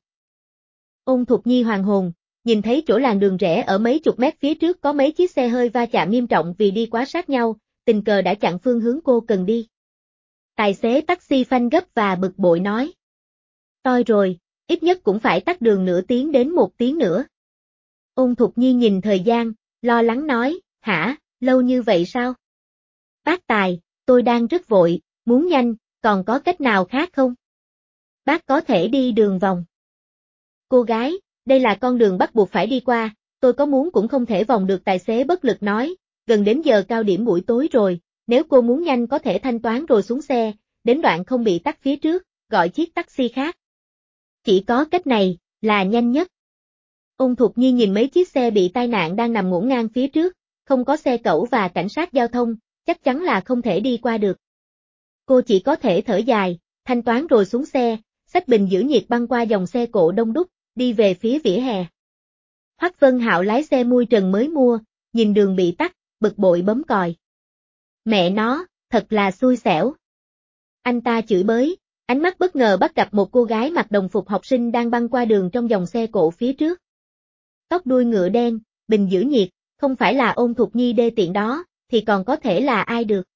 Ôn Thục Nhi hoàn hồn, nhìn thấy chỗ làn đường rẽ ở mấy chục mét phía trước có mấy chiếc xe hơi va chạm nghiêm trọng vì đi quá sát nhau, tình cờ đã chặn phương hướng cô cần đi. Tài xế taxi phanh gấp và bực bội nói. Toi rồi, ít nhất cũng phải tắc đường nửa tiếng đến 1 tiếng nữa. Ôn Thục Nhi nhìn thời gian, lo lắng nói, hả, lâu như vậy sao? Bác Tài, tôi đang rất vội, muốn nhanh, còn có cách nào khác không? Bác có thể đi đường vòng. Cô gái, đây là con đường bắt buộc phải đi qua, tôi có muốn cũng không thể vòng được, tài xế bất lực nói, gần đến giờ cao điểm buổi tối rồi, nếu cô muốn nhanh có thể thanh toán rồi xuống xe, đến đoạn không bị tắc phía trước, gọi chiếc taxi khác. Chỉ có cách này, là nhanh nhất. Ôn Thục Nhi nhìn mấy chiếc xe bị tai nạn đang nằm ngổn ngang phía trước, không có xe cẩu và cảnh sát giao thông, chắc chắn là không thể đi qua được. Cô chỉ có thể thở dài, thanh toán rồi xuống xe, xách bình giữ nhiệt băng qua dòng xe cộ đông đúc, đi về phía vỉa hè. Hoắc Vân Hạo lái xe mui trần mới mua, nhìn đường bị tắc, bực bội bấm còi. Mẹ nó, thật là xui xẻo. Anh ta chửi bới, ánh mắt bất ngờ bắt gặp một cô gái mặc đồng phục học sinh đang băng qua đường trong dòng xe cộ phía trước. Tóc đuôi ngựa đen, bình giữ nhiệt, không phải là Ôn Thục Nhi đê tiện đó, thì còn có thể là ai được.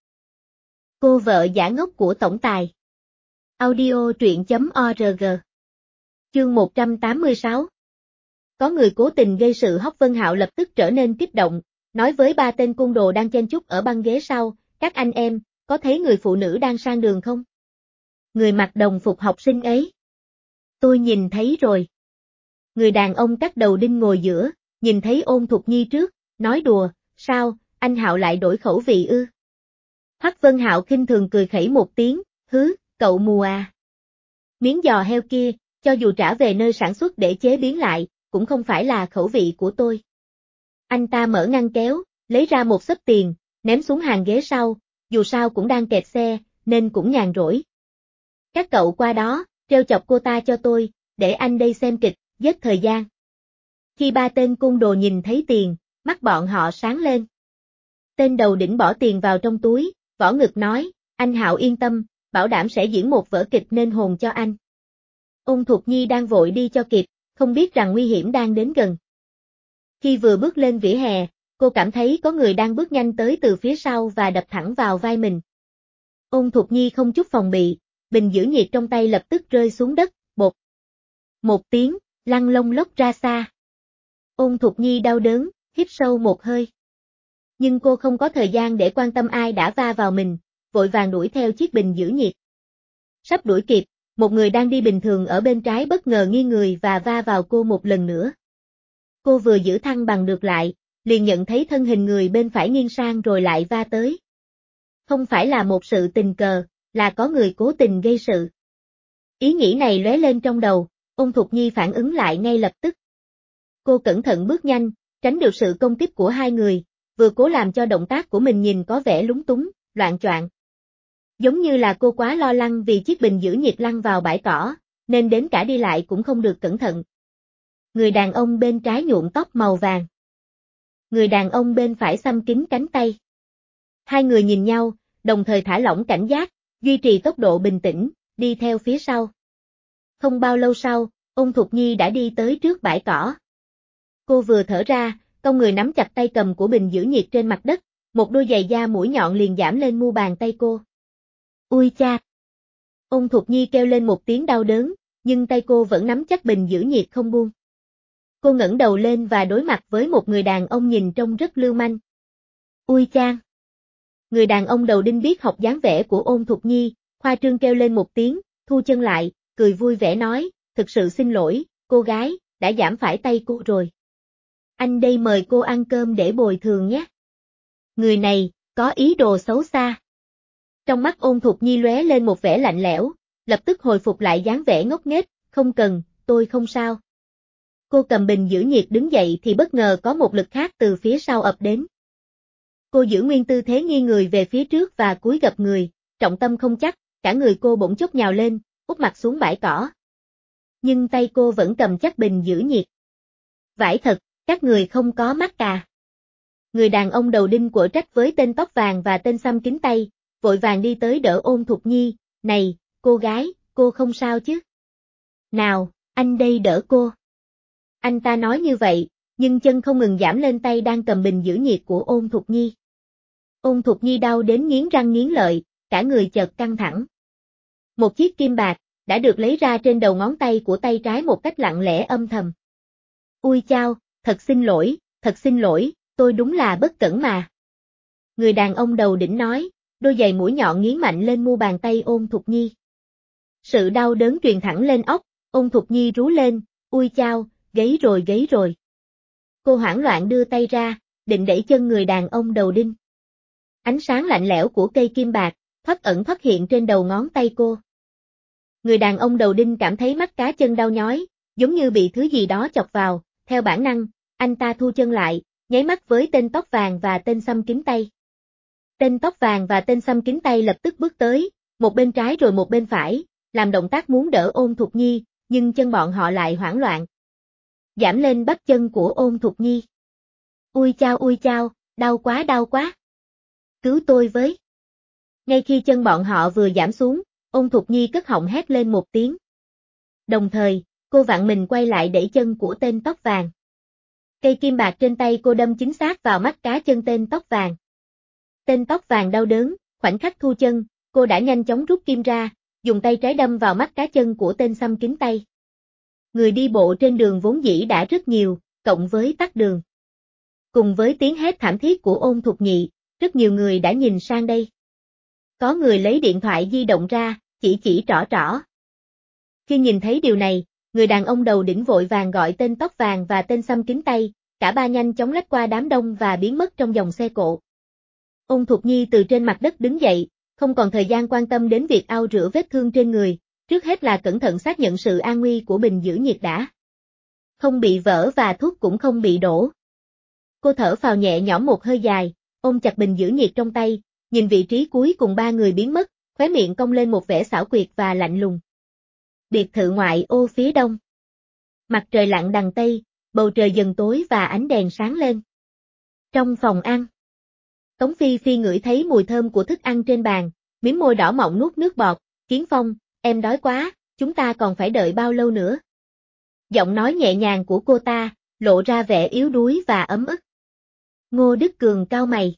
Cô vợ giả ngốc của tổng tài. Audio truyện.org. Chương 186. Có người cố tình gây sự. Hoắc Vân Hạo lập tức trở nên kích động, nói với 3 tên côn đồ đang chen chúc ở băng ghế sau, các anh em, có thấy người phụ nữ đang sang đường không? Người mặc đồng phục học sinh ấy. Tôi nhìn thấy rồi. Người đàn ông cắt đầu đinh ngồi giữa, nhìn thấy Ôn Thục Nhi trước, nói đùa, sao, anh Hạo lại đổi khẩu vị ư? Hoắc Vân Hạo khinh thường cười khẩy một tiếng, hứ, cậu mù à. Miếng giò heo kia, cho dù trả về nơi sản xuất để chế biến lại, cũng không phải là khẩu vị của tôi. Anh ta mở ngăn kéo, lấy ra một xấp tiền, ném xuống hàng ghế sau, dù sao cũng đang kẹt xe, nên cũng nhàn rỗi. Các cậu qua đó, trêu chọc cô ta cho tôi, để anh đây xem kịch, giết thời gian. Khi 3 tên côn đồ nhìn thấy tiền, mắt bọn họ sáng lên. Tên đầu đỉnh bỏ tiền vào trong túi, võ ngực nói, anh Hạo yên tâm, bảo đảm sẽ diễn một vở kịch nên hồn cho anh. Ôn Thục Nhi đang vội đi cho kịp, không biết rằng nguy hiểm đang đến gần. Khi vừa bước lên vỉa hè, cô cảm thấy có người đang bước nhanh tới từ phía sau và đập thẳng vào vai mình. Ôn Thục Nhi không chút phòng bị, bình giữ nhiệt trong tay lập tức rơi xuống đất, bột. Một tiếng, lăn lông lốc ra xa. Ôn Thục Nhi đau đớn, hít sâu một hơi. Nhưng cô không có thời gian để quan tâm ai đã va vào mình, vội vàng đuổi theo chiếc bình giữ nhiệt. Sắp đuổi kịp, một người đang đi bình thường ở bên trái bất ngờ nghiêng người và va vào cô một lần nữa. Cô vừa giữ thăng bằng được lại, liền nhận thấy thân hình người bên phải nghiêng sang rồi lại va tới. Không phải là một sự tình cờ, là có người cố tình gây sự. Ý nghĩ này lóe lên trong đầu, Ôn Thục Nhi phản ứng lại ngay lập tức. Cô cẩn thận bước nhanh, tránh được sự công kích của hai người, vừa cố làm cho động tác của mình nhìn có vẻ lúng túng, loạng choạng. Giống như là cô quá lo lắng vì chiếc bình giữ nhiệt lăn vào bãi cỏ, nên đến cả đi lại cũng không được cẩn thận. Người đàn ông bên trái nhuộm tóc màu vàng. Người đàn ông bên phải xăm kín cánh tay. Hai người nhìn nhau, đồng thời thả lỏng cảnh giác, duy trì tốc độ bình tĩnh, đi theo phía sau. Không bao lâu sau, Ôn Thục Nhi đã đi tới trước bãi cỏ. Cô vừa thở ra, cong người nắm chặt tay cầm của bình giữ nhiệt trên mặt đất, một đôi giày da mũi nhọn liền giẫm lên mu bàn tay cô. Ui cha! Ôn Thục Nhi kêu lên một tiếng đau đớn, nhưng tay cô vẫn nắm chắc bình giữ nhiệt không buông. Cô ngẩng đầu lên và đối mặt với một người đàn ông nhìn trông rất lưu manh. Ui chang! Người đàn ông đầu đinh biết học dáng vẻ của Ôn Thục Nhi, khoa trương kêu lên một tiếng, thu chân lại, cười vui vẻ nói, thực sự xin lỗi, cô gái, đã giẫm phải tay cô rồi. Anh đây mời cô ăn cơm để bồi thường nhé. Người này, có ý đồ xấu xa. Trong mắt Ôn Thục Nhi lóe lên một vẻ lạnh lẽo, lập tức hồi phục lại dáng vẻ ngốc nghếch, không cần, tôi không sao. Cô cầm bình giữ nhiệt đứng dậy thì bất ngờ có một lực khác từ phía sau ập đến. Cô giữ nguyên tư thế nghiêng người về phía trước và cúi gập người, trọng tâm không chắc, cả người cô bỗng chốc nhào lên, úp mặt xuống bãi cỏ. Nhưng tay cô vẫn cầm chắc bình giữ nhiệt. Vãi thật, các người không có mắt cà. Người đàn ông đầu đinh quở trách với tên tóc vàng và tên xăm kín tay, vội vàng đi tới đỡ Ôn Thục Nhi, này, cô gái, cô không sao chứ? Nào, anh đây đỡ cô. Anh ta nói như vậy, nhưng chân không ngừng giảm lên tay đang cầm bình giữ nhiệt của Ôn Thục Nhi. Ôn Thục Nhi đau đến nghiến răng nghiến lợi, cả người chợt căng thẳng. Một chiếc kim bạc, đã được lấy ra trên đầu ngón tay của tay trái một cách lặng lẽ âm thầm. Ui chao, thật xin lỗi, tôi đúng là bất cẩn mà. Người đàn ông đầu đỉnh nói, đôi giày mũi nhọn nghiến mạnh lên mu bàn tay Ôn Thục Nhi. Sự đau đớn truyền thẳng lên óc, Ôn Thục Nhi rú lên, ui chao, gáy rồi. Cô hoảng loạn đưa tay ra, định đẩy chân người đàn ông đầu đinh. Ánh sáng lạnh lẽo của cây kim bạc, thoắt ẩn thoắt hiện trên đầu ngón tay cô. Người đàn ông đầu đinh cảm thấy mắt cá chân đau nhói, giống như bị thứ gì đó chọc vào, theo bản năng, anh ta thu chân lại, nháy mắt với tên tóc vàng và tên xăm kín tay. Tên tóc vàng và tên xăm kín tay lập tức bước tới, một bên trái rồi một bên phải, làm động tác muốn đỡ Ôn Thục Nhi, nhưng chân bọn họ lại hoảng loạn. Giảm lên bắp chân của Ôn Thục Nhi. Ui chao, đau quá. Cứu tôi với. Ngay khi chân bọn họ vừa giảm xuống, Ôn Thục Nhi cất họng hét lên một tiếng. Đồng thời, cô vặn mình quay lại đẩy chân của tên tóc vàng. Cây kim bạc trên tay cô đâm chính xác vào mắt cá chân tên tóc vàng. Tên tóc vàng đau đớn, khoảnh khắc thu chân, cô đã nhanh chóng rút kim ra, dùng tay trái đâm vào mắt cá chân của tên xăm kín tay. Người đi bộ trên đường vốn dĩ đã rất nhiều, cộng với tắc đường. Cùng với tiếng hét thảm thiết của Ôn Thục Nhị, rất nhiều người đã nhìn sang đây. Có người lấy điện thoại di động ra, chỉ trỏ. Khi nhìn thấy điều này, người đàn ông đầu đỉnh vội vàng gọi tên tóc vàng và tên xăm kín tay, cả ba nhanh chóng lách qua đám đông và biến mất trong dòng xe cộ. Ôn Thục Nhi từ trên mặt đất đứng dậy, không còn thời gian quan tâm đến việc ao rửa vết thương trên người, trước hết là cẩn thận xác nhận sự an nguy của bình giữ nhiệt đã. Không bị vỡ và thuốc cũng không bị đổ. Cô thở phào nhẹ nhõm một hơi dài, ôm chặt bình giữ nhiệt trong tay, nhìn vị trí cuối cùng ba người biến mất, khóe miệng cong lên một vẻ xảo quyệt và lạnh lùng. Biệt thự ngoại ô phía đông. Mặt trời lặn đằng tây, bầu trời dần tối và ánh đèn sáng lên. Trong phòng ăn, Tống Phi Phi ngửi thấy mùi thơm của thức ăn trên bàn, mím môi đỏ mọng nuốt nước bọt, Kiến Phong, em đói quá, chúng ta còn phải đợi bao lâu nữa? Giọng nói nhẹ nhàng của cô ta, lộ ra vẻ yếu đuối và ấm ức. Ngô Đức Cường cau mày.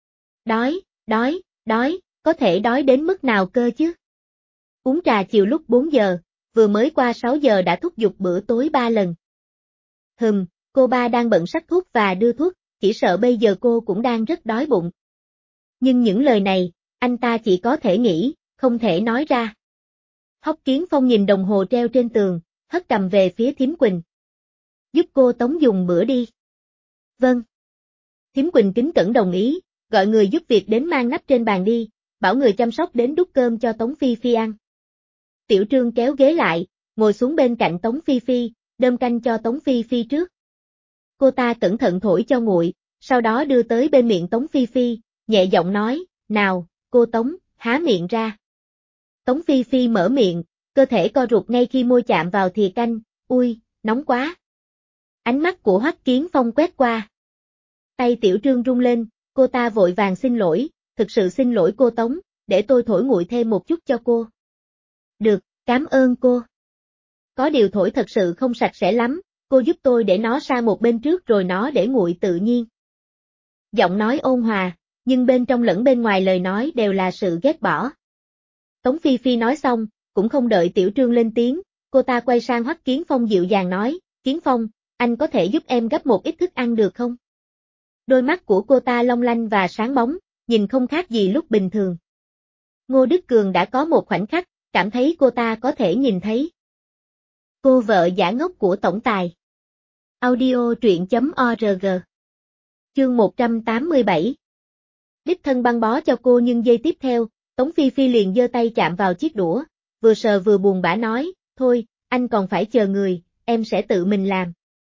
Đói, có thể đói đến mức nào cơ chứ? Uống trà chiều lúc 4 giờ, vừa mới qua 6 giờ đã thúc giục bữa tối 3 lần. Cô ba đang bận sắc thuốc và đưa thuốc, chỉ sợ bây giờ cô cũng đang rất đói bụng. Nhưng những lời này, anh ta chỉ có thể nghĩ, không thể nói ra. Hoắc Kiến Phong nhìn đồng hồ treo trên tường, hất cầm về phía Thím Quỳnh. Giúp cô Tống dùng bữa đi. Vâng. Thím Quỳnh kính cẩn đồng ý, gọi người giúp việc đến mang nắp trên bàn đi, bảo người chăm sóc đến đút cơm cho Tống Phi Phi ăn. Tiểu Trương kéo ghế lại, ngồi xuống bên cạnh Tống Phi Phi, đơm canh cho Tống Phi Phi trước. Cô ta cẩn thận thổi cho nguội, sau đó đưa tới bên miệng Tống Phi Phi, nhẹ giọng nói, nào, cô Tống, há miệng ra. Tống Phi Phi mở miệng, cơ thể co rụt ngay khi môi chạm vào thìa canh, ui, nóng quá. Ánh mắt của Hoắc Kiến Phong quét qua. Tay Tiểu Trương rung lên, cô ta vội vàng xin lỗi, thực sự xin lỗi cô Tống, để tôi thổi nguội thêm một chút cho cô. Được, cảm ơn cô. Có điều thổi thật sự không sạch sẽ lắm, cô giúp tôi để nó sang một bên trước rồi nó để nguội tự nhiên. Giọng nói ôn hòa, nhưng bên trong lẫn bên ngoài lời nói đều là sự ghét bỏ. Tống Phi Phi nói xong, cũng không đợi Tiểu Trương lên tiếng, cô ta quay sang Hoắc Kiến Phong dịu dàng nói, Kiến Phong, anh có thể giúp em gấp một ít thức ăn được không? Đôi mắt của cô ta long lanh và sáng bóng, nhìn không khác gì lúc bình thường. Ngô Đức Cường đã có một khoảnh khắc, cảm thấy cô ta có thể nhìn thấy. Cô vợ giả ngốc của tổng tài. Audio truyện.org. Chương 187. Đích thân băng bó cho cô nhưng giây tiếp theo, Tống Phi Phi liền giơ tay chạm vào chiếc đũa, vừa sờ vừa buồn bã nói, thôi, anh còn phải chờ người, em sẽ tự mình làm.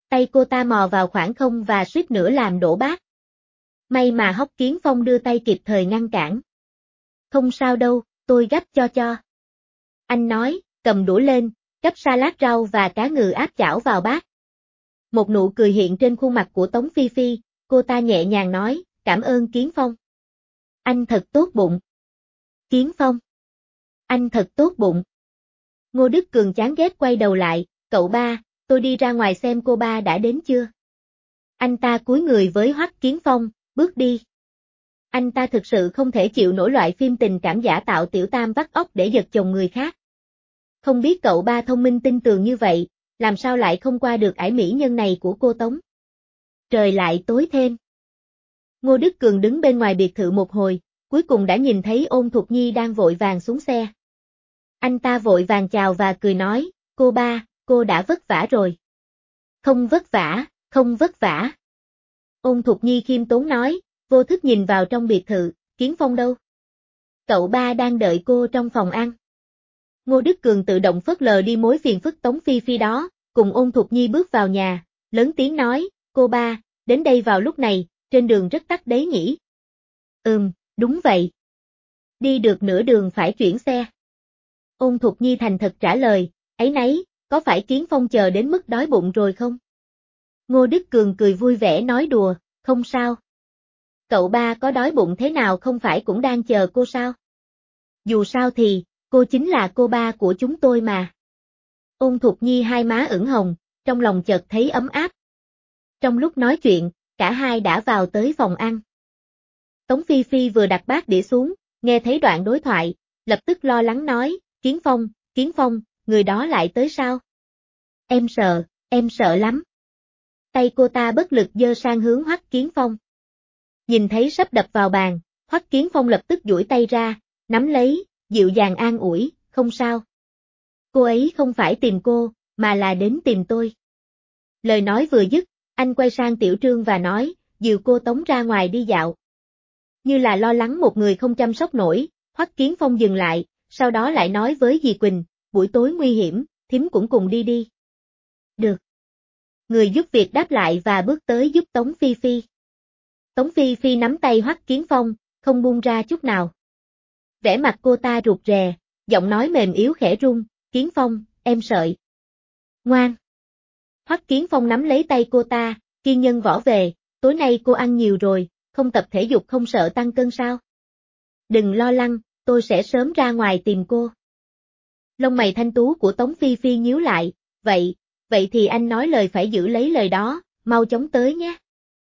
Tay cô ta mò vào khoảng không và suýt nữa làm đổ bát. May mà Hoắc Kiến Phong đưa tay kịp thời ngăn cản. Không sao đâu, tôi gắp cho. Anh nói, cầm đũa lên, gắp salad rau và cá ngừ áp chảo vào bát. Một nụ cười hiện trên khuôn mặt của Tống Phi Phi, cô ta nhẹ nhàng nói, cảm ơn Kiến Phong. Anh thật tốt bụng. Kiến Phong. Anh thật tốt bụng. Ngô Đức Cường chán ghét quay đầu lại, cậu ba, tôi đi ra ngoài xem cô ba đã đến chưa. Anh ta cúi người với Hoắc Kiến Phong, bước đi. Anh ta thực sự không thể chịu nổi loại phim tình cảm giả tạo tiểu tam vắt óc để giật chồng người khác. Không biết cậu ba thông minh tinh tường như vậy, làm sao lại không qua được ải mỹ nhân này của cô Tống. Trời lại tối thêm. Ngô Đức Cường đứng bên ngoài biệt thự một hồi, cuối cùng đã nhìn thấy Ôn Thục Nhi đang vội vàng xuống xe. Anh ta vội vàng chào và cười nói, cô ba, cô đã vất vả rồi. Không vất vả, không vất vả. Ôn Thục Nhi khiêm tốn nói, vô thức nhìn vào trong biệt thự, Kiến Phong đâu? Cậu ba đang đợi cô trong phòng ăn. Ngô Đức Cường tự động phớt lờ đi mối phiền phức Tống Phi Phi đó, cùng Ôn Thục Nhi bước vào nhà, lớn tiếng nói, cô ba, đến đây vào lúc này, trên đường rất tắc đấy nhỉ? Đúng vậy. Đi được nửa đường phải chuyển xe. Ôn Thục Nhi thành thật trả lời, ấy nấy, có phải Kiến Phong chờ đến mức đói bụng rồi không? Ngô Đức Cường cười vui vẻ nói đùa, không sao. Cậu ba có đói bụng thế nào không phải cũng đang chờ cô sao? Dù sao thì, cô chính là cô ba của chúng tôi mà. Ôn Thục Nhi hai má ửng hồng, trong lòng chợt thấy ấm áp. Trong lúc nói chuyện, cả hai đã vào tới phòng ăn. Tống Phi Phi vừa đặt bát đĩa xuống, nghe thấy đoạn đối thoại, lập tức lo lắng nói, Kiến Phong, người đó lại tới sao? Em sợ lắm. Tay cô ta bất lực giơ sang hướng Hoắc Kiến Phong. Nhìn thấy sắp đập vào bàn, Hoắc Kiến Phong lập tức duỗi tay ra, nắm lấy, dịu dàng an ủi, không sao. Cô ấy không phải tìm cô, mà là đến tìm tôi. Lời nói vừa dứt, anh quay sang Tiểu Trương và nói, dìu cô Tống ra ngoài đi dạo. Như là lo lắng một người không chăm sóc nổi, Hoắc Kiến Phong dừng lại, sau đó lại nói với dì Quỳnh, buổi tối nguy hiểm, thím cũng cùng đi đi. Được. Người giúp việc đáp lại và bước tới giúp Tống Phi Phi. Tống Phi Phi nắm tay Hoắc Kiến Phong, không buông ra chút nào. Vẻ mặt cô ta rụt rè, giọng nói mềm yếu khẽ run, Kiến Phong, em sợi. Ngoan. Hoắc Kiến Phong nắm lấy tay cô ta, kiên nhẫn võ về, tối nay cô ăn nhiều rồi, không tập thể dục không sợ tăng cân sao? Đừng lo lắng, tôi sẽ sớm ra ngoài tìm cô. Lông mày thanh tú của Tống Phi Phi nhíu lại, vậy thì anh nói lời phải giữ lấy lời đó, mau chóng tới nhé.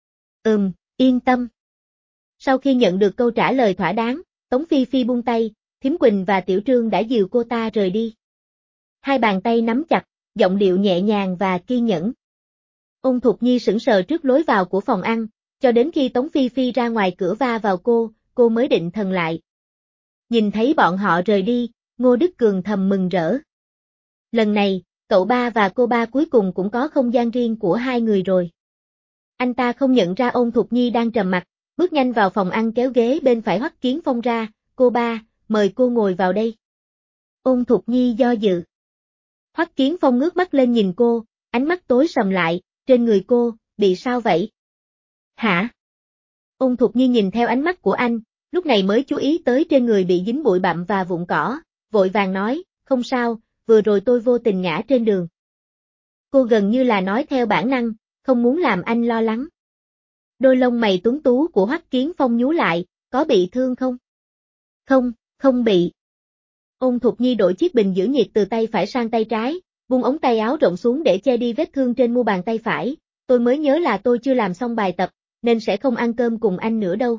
Yên tâm. Sau khi nhận được câu trả lời thỏa đáng, Tống Phi Phi buông tay, Thím Quỳnh và Tiểu Trương đã dìu cô ta rời đi. Hai bàn tay nắm chặt, giọng điệu nhẹ nhàng và kiên nhẫn. Ôn Thục Nhi sững sờ trước lối vào của phòng ăn, cho đến khi Tống Phi Phi ra ngoài cửa va vào cô mới định thần lại. Nhìn thấy bọn họ rời đi, Ngô Đức Cường thầm mừng rỡ. Lần này, cậu ba và cô ba cuối cùng cũng có không gian riêng của hai người rồi. Anh ta không nhận ra Ôn Thục Nhi đang trầm mặc, bước nhanh vào phòng ăn kéo ghế bên phải Hoắc Kiến Phong ra, cô ba, mời cô ngồi vào đây. Ôn Thục Nhi do dự. Hoắc Kiến Phong ngước mắt lên nhìn cô, ánh mắt tối sầm lại, trên người cô, bị sao vậy? Hả? Ôn Thục Nhi nhìn theo ánh mắt của anh, lúc này mới chú ý tới trên người bị dính bụi bặm và vụn cỏ, vội vàng nói, không sao, vừa rồi tôi vô tình ngã trên đường. Cô gần như là nói theo bản năng, không muốn làm anh lo lắng. Đôi lông mày tuấn tú của Hoắc Kiến Phong nhíu lại, có bị thương không? Không bị. Ôn Thục Nhi đổi chiếc bình giữ nhiệt từ tay phải sang tay trái, buông ống tay áo rộng xuống để che đi vết thương trên mu bàn tay phải, tôi mới nhớ là tôi chưa làm xong bài tập, nên sẽ không ăn cơm cùng anh nữa đâu.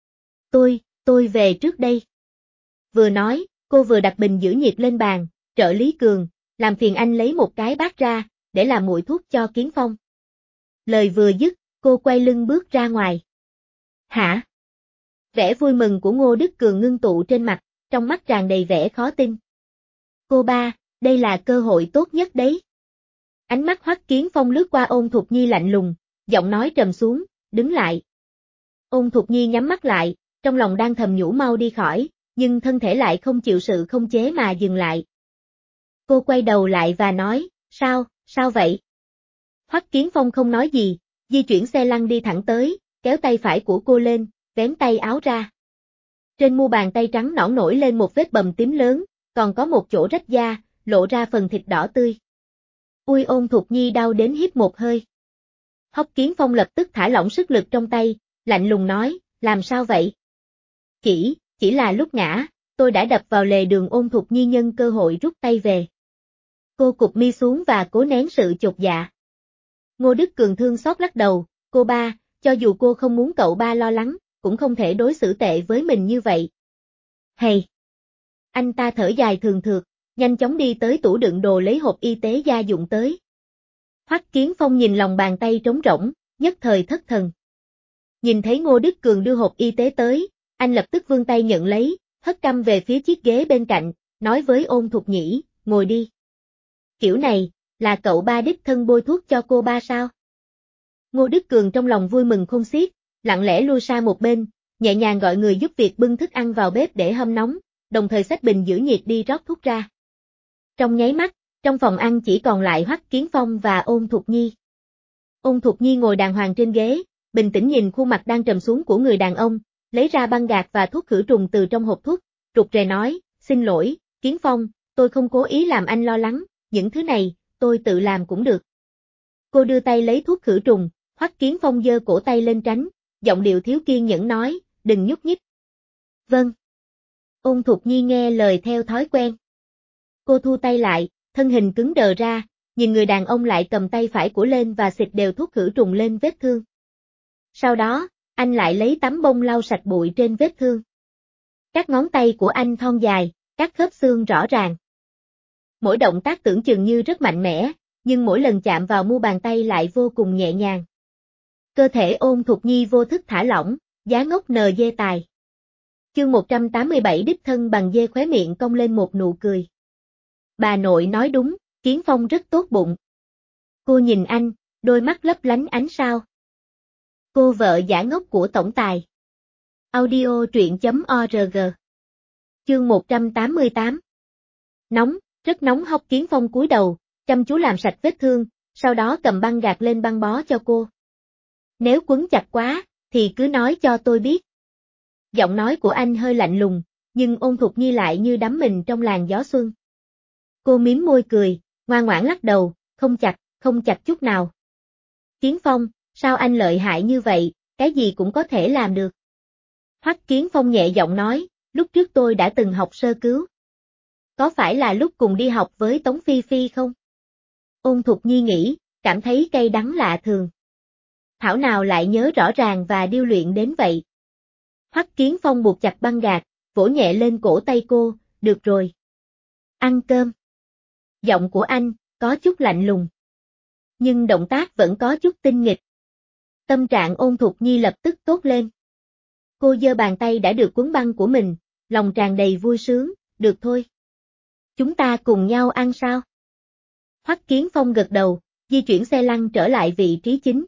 Tôi về trước đây. Vừa nói, cô vừa đặt bình giữ nhiệt lên bàn, trợ lý Cường, làm phiền anh lấy một cái bát ra, để làm muội thuốc cho Kiến Phong. Lời vừa dứt, cô quay lưng bước ra ngoài. Hả? Vẻ vui mừng của Ngô Đức Cường ngưng tụ trên mặt, trong mắt tràn đầy vẻ khó tin. Cô ba, đây là cơ hội tốt nhất đấy. Ánh mắt Hoắc Kiến Phong lướt qua Ôn Thục Nhi lạnh lùng, giọng nói trầm xuống, đứng lại. Ôn Thục Nhi nhắm mắt lại, trong lòng đang thầm nhủ mau đi khỏi, nhưng thân thể lại không chịu sự không chế mà dừng lại. Cô quay đầu lại và nói, sao vậy? Hoắc Kiến Phong không nói gì, di chuyển xe lăn đi thẳng tới, kéo tay phải của cô lên, vén tay áo ra. Trên mu bàn tay trắng nõn nổi lên một vết bầm tím lớn, còn có một chỗ rách da, lộ ra phần thịt đỏ tươi. Ui, Ôn Thục Nhi đau đến hít một hơi. Hoắc Kiến Phong lập tức thả lỏng sức lực trong tay, lạnh lùng nói, làm sao vậy? Chỉ là lúc ngã, tôi đã đập vào lề đường. Ôn Thục Nhi nhân cơ hội rút tay về. Cô cụp mi xuống và cố nén sự chột dạ. Ngô Đức Cường thương xót lắc đầu, cô ba, cho dù cô không muốn cậu ba lo lắng, cũng không thể đối xử tệ với mình như vậy. Hầy! Anh ta thở dài thường thượt, nhanh chóng đi tới tủ đựng đồ lấy hộp y tế gia dụng tới. Hoắc Kiến Phong nhìn lòng bàn tay trống rỗng, nhất thời thất thần. Nhìn thấy Ngô Đức Cường đưa hộp y tế tới, anh lập tức vươn tay nhận lấy, hất cằm về phía chiếc ghế bên cạnh, nói với Ôn Thục Nhĩ, ngồi đi. Kiểu này, là cậu ba đích thân bôi thuốc cho cô ba sao? Ngô Đức Cường trong lòng vui mừng khôn xiết, lặng lẽ lui sang một bên, nhẹ nhàng gọi người giúp việc bưng thức ăn vào bếp để hâm nóng, đồng thời xách bình giữ nhiệt đi rót thuốc ra. Trong nháy mắt, trong phòng ăn chỉ còn lại Hoắc Kiến Phong và Ôn Thục Nhi. Ôn Thục Nhi ngồi đàng hoàng trên ghế, bình tĩnh nhìn khuôn mặt đang trầm xuống của người đàn ông, lấy ra băng gạc và thuốc khử trùng từ trong hộp thuốc, rụt rè nói, xin lỗi, Kiến Phong, tôi không cố ý làm anh lo lắng, những thứ này, tôi tự làm cũng được. Cô đưa tay lấy thuốc khử trùng, Hoắc Kiến Phong giơ cổ tay lên tránh, giọng điệu thiếu kiên nhẫn nói, đừng nhúc nhích. Vâng. Ôn Thục Nhi nghe lời theo thói quen. Cô thu tay lại, thân hình cứng đờ ra, nhìn người đàn ông lại cầm tay phải của lên và xịt đều thuốc khử trùng lên vết thương. Sau đó, anh lại lấy tấm bông lau sạch bụi trên vết thương. Các ngón tay của anh thon dài, các khớp xương rõ ràng. Mỗi động tác tưởng chừng như rất mạnh mẽ, nhưng mỗi lần chạm vào mu bàn tay lại vô cùng nhẹ nhàng. Cơ thể Ôn Thục Nhi vô thức thả lỏng, giá ngốc nờ dê tài. Chương 187 đích thân bằng dê khóe miệng cong lên một nụ cười. Bà nội nói đúng, Kiến Phong rất tốt bụng. Cô nhìn anh, đôi mắt lấp lánh ánh sao. Cô vợ giả ngốc của tổng tài. Audio truyện.org. Chương 188. Nóng, rất nóng. Hoắc Kiến Phong cúi đầu, chăm chú làm sạch vết thương, sau đó cầm băng gạc lên băng bó cho cô. Nếu quấn chặt quá, thì cứ nói cho tôi biết. Giọng nói của anh hơi lạnh lùng, nhưng Ôn Thục Nhi lại như đắm mình trong làn gió xuân. Cô mím môi cười, ngoan ngoãn lắc đầu, không chặt chút nào. Kiến Phong, sao anh lợi hại như vậy, cái gì cũng có thể làm được. Hoắc Kiến Phong nhẹ giọng nói, lúc trước tôi đã từng học sơ cứu. Có phải là lúc cùng đi học với Tống Phi Phi không? Ôn Thục Nhi nghĩ, cảm thấy cay đắng lạ thường. Thảo nào lại nhớ rõ ràng và điêu luyện đến vậy. Hoắc Kiến Phong buộc chặt băng gạc, vỗ nhẹ lên cổ tay cô, được rồi. Ăn cơm. Giọng của anh, có chút lạnh lùng. Nhưng động tác vẫn có chút tinh nghịch. Tâm trạng Ôn Thục Nhi lập tức tốt lên. Cô giơ bàn tay đã được quấn băng của mình, lòng tràn đầy vui sướng, được thôi. Chúng ta cùng nhau ăn sao? Hoắc Kiến Phong gật đầu, di chuyển xe lăn trở lại vị trí chính.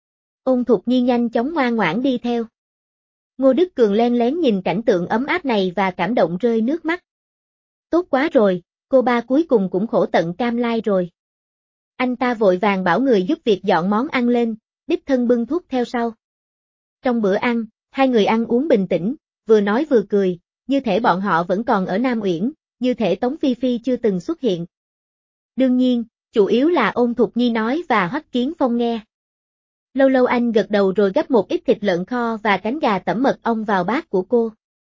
Ôn Thục Nhi nhanh chóng ngoan ngoãn đi theo. Ngô Đức Cường len lén nhìn cảnh tượng ấm áp này và cảm động rơi nước mắt. Tốt quá rồi, cô ba cuối cùng cũng khổ tận cam lai rồi. Anh ta vội vàng bảo người giúp việc dọn món ăn lên, đích thân bưng thuốc theo sau. Trong bữa ăn, hai người ăn uống bình tĩnh, vừa nói vừa cười, như thể bọn họ vẫn còn ở Nam Uyển, như thể Tống Phi Phi chưa từng xuất hiện. Đương nhiên, chủ yếu là Ôn Thục Nhi nói và Hoắc Kiến Phong nghe. Lâu lâu anh gật đầu rồi gắp một ít thịt lợn kho và cánh gà tẩm mật ong vào bát của cô.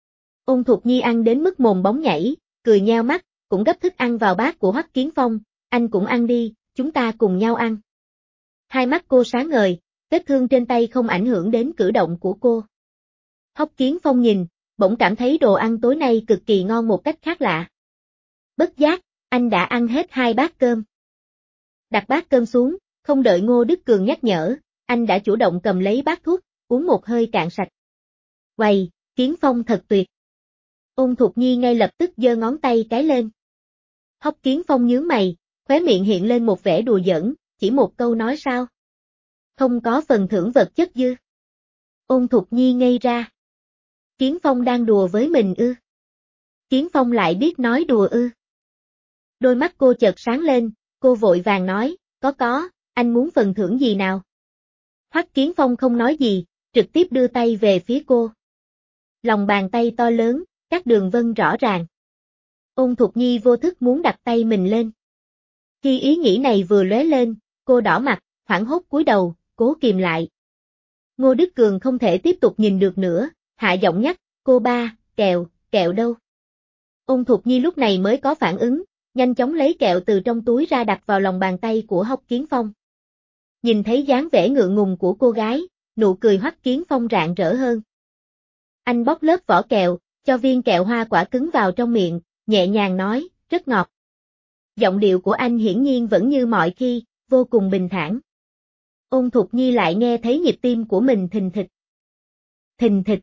Ôn Thục Nhi ăn đến mức mồm bóng nhảy, cười nheo mắt, cũng gắp thức ăn vào bát của Hoắc Kiến Phong, anh cũng ăn đi, chúng ta cùng nhau ăn. Hai mắt cô sáng ngời, vết thương trên tay không ảnh hưởng đến cử động của cô. Hoắc Kiến Phong nhìn, bỗng cảm thấy đồ ăn tối nay cực kỳ ngon một cách khác lạ. Bất giác, anh đã ăn hết 2 bát cơm. Đặt bát cơm xuống, không đợi Ngô Đức Cường nhắc nhở, anh đã chủ động cầm lấy bát thuốc, uống một hơi cạn sạch. Uầy, Kiến Phong thật tuyệt. Ôn Thục Nhi ngay lập tức giơ ngón tay cái lên. Hoắc Kiến Phong nhướng mày, khóe miệng hiện lên một vẻ đùa giỡn, chỉ một câu nói sao? Không có phần thưởng vật chất dư. Ôn Thục Nhi ngây ra. Kiến Phong đang đùa với mình ư? Kiến Phong lại biết nói đùa ư? Đôi mắt cô chợt sáng lên, cô vội vàng nói, có, anh muốn phần thưởng gì nào? Hoắc Kiến Phong không nói gì, trực tiếp đưa tay về phía cô. Lòng bàn tay to lớn, các đường vân rõ ràng. Ôn Thục Nhi vô thức muốn đặt tay mình lên. Khi ý nghĩ này vừa lóe lên, cô đỏ mặt, hoảng hốt cúi đầu, cố kìm lại. Ngô Đức Cường không thể tiếp tục nhìn được nữa, hạ giọng nhắc, cô ba, kẹo đâu? Ôn Thục Nhi lúc này mới có phản ứng, nhanh chóng lấy kẹo từ trong túi ra đặt vào lòng bàn tay của Hoắc Kiến Phong. Nhìn thấy dáng vẻ ngượng ngùng của cô gái, nụ cười Hoắc Kiến Phong rạng rỡ hơn. Anh bóc lớp vỏ kẹo, cho viên kẹo hoa quả cứng vào trong miệng, nhẹ nhàng nói, rất ngọt. Giọng điệu của anh hiển nhiên vẫn như mọi khi, vô cùng bình thản. Ôn Thục Nhi lại nghe thấy nhịp tim của mình thình thịch. Thình thịch.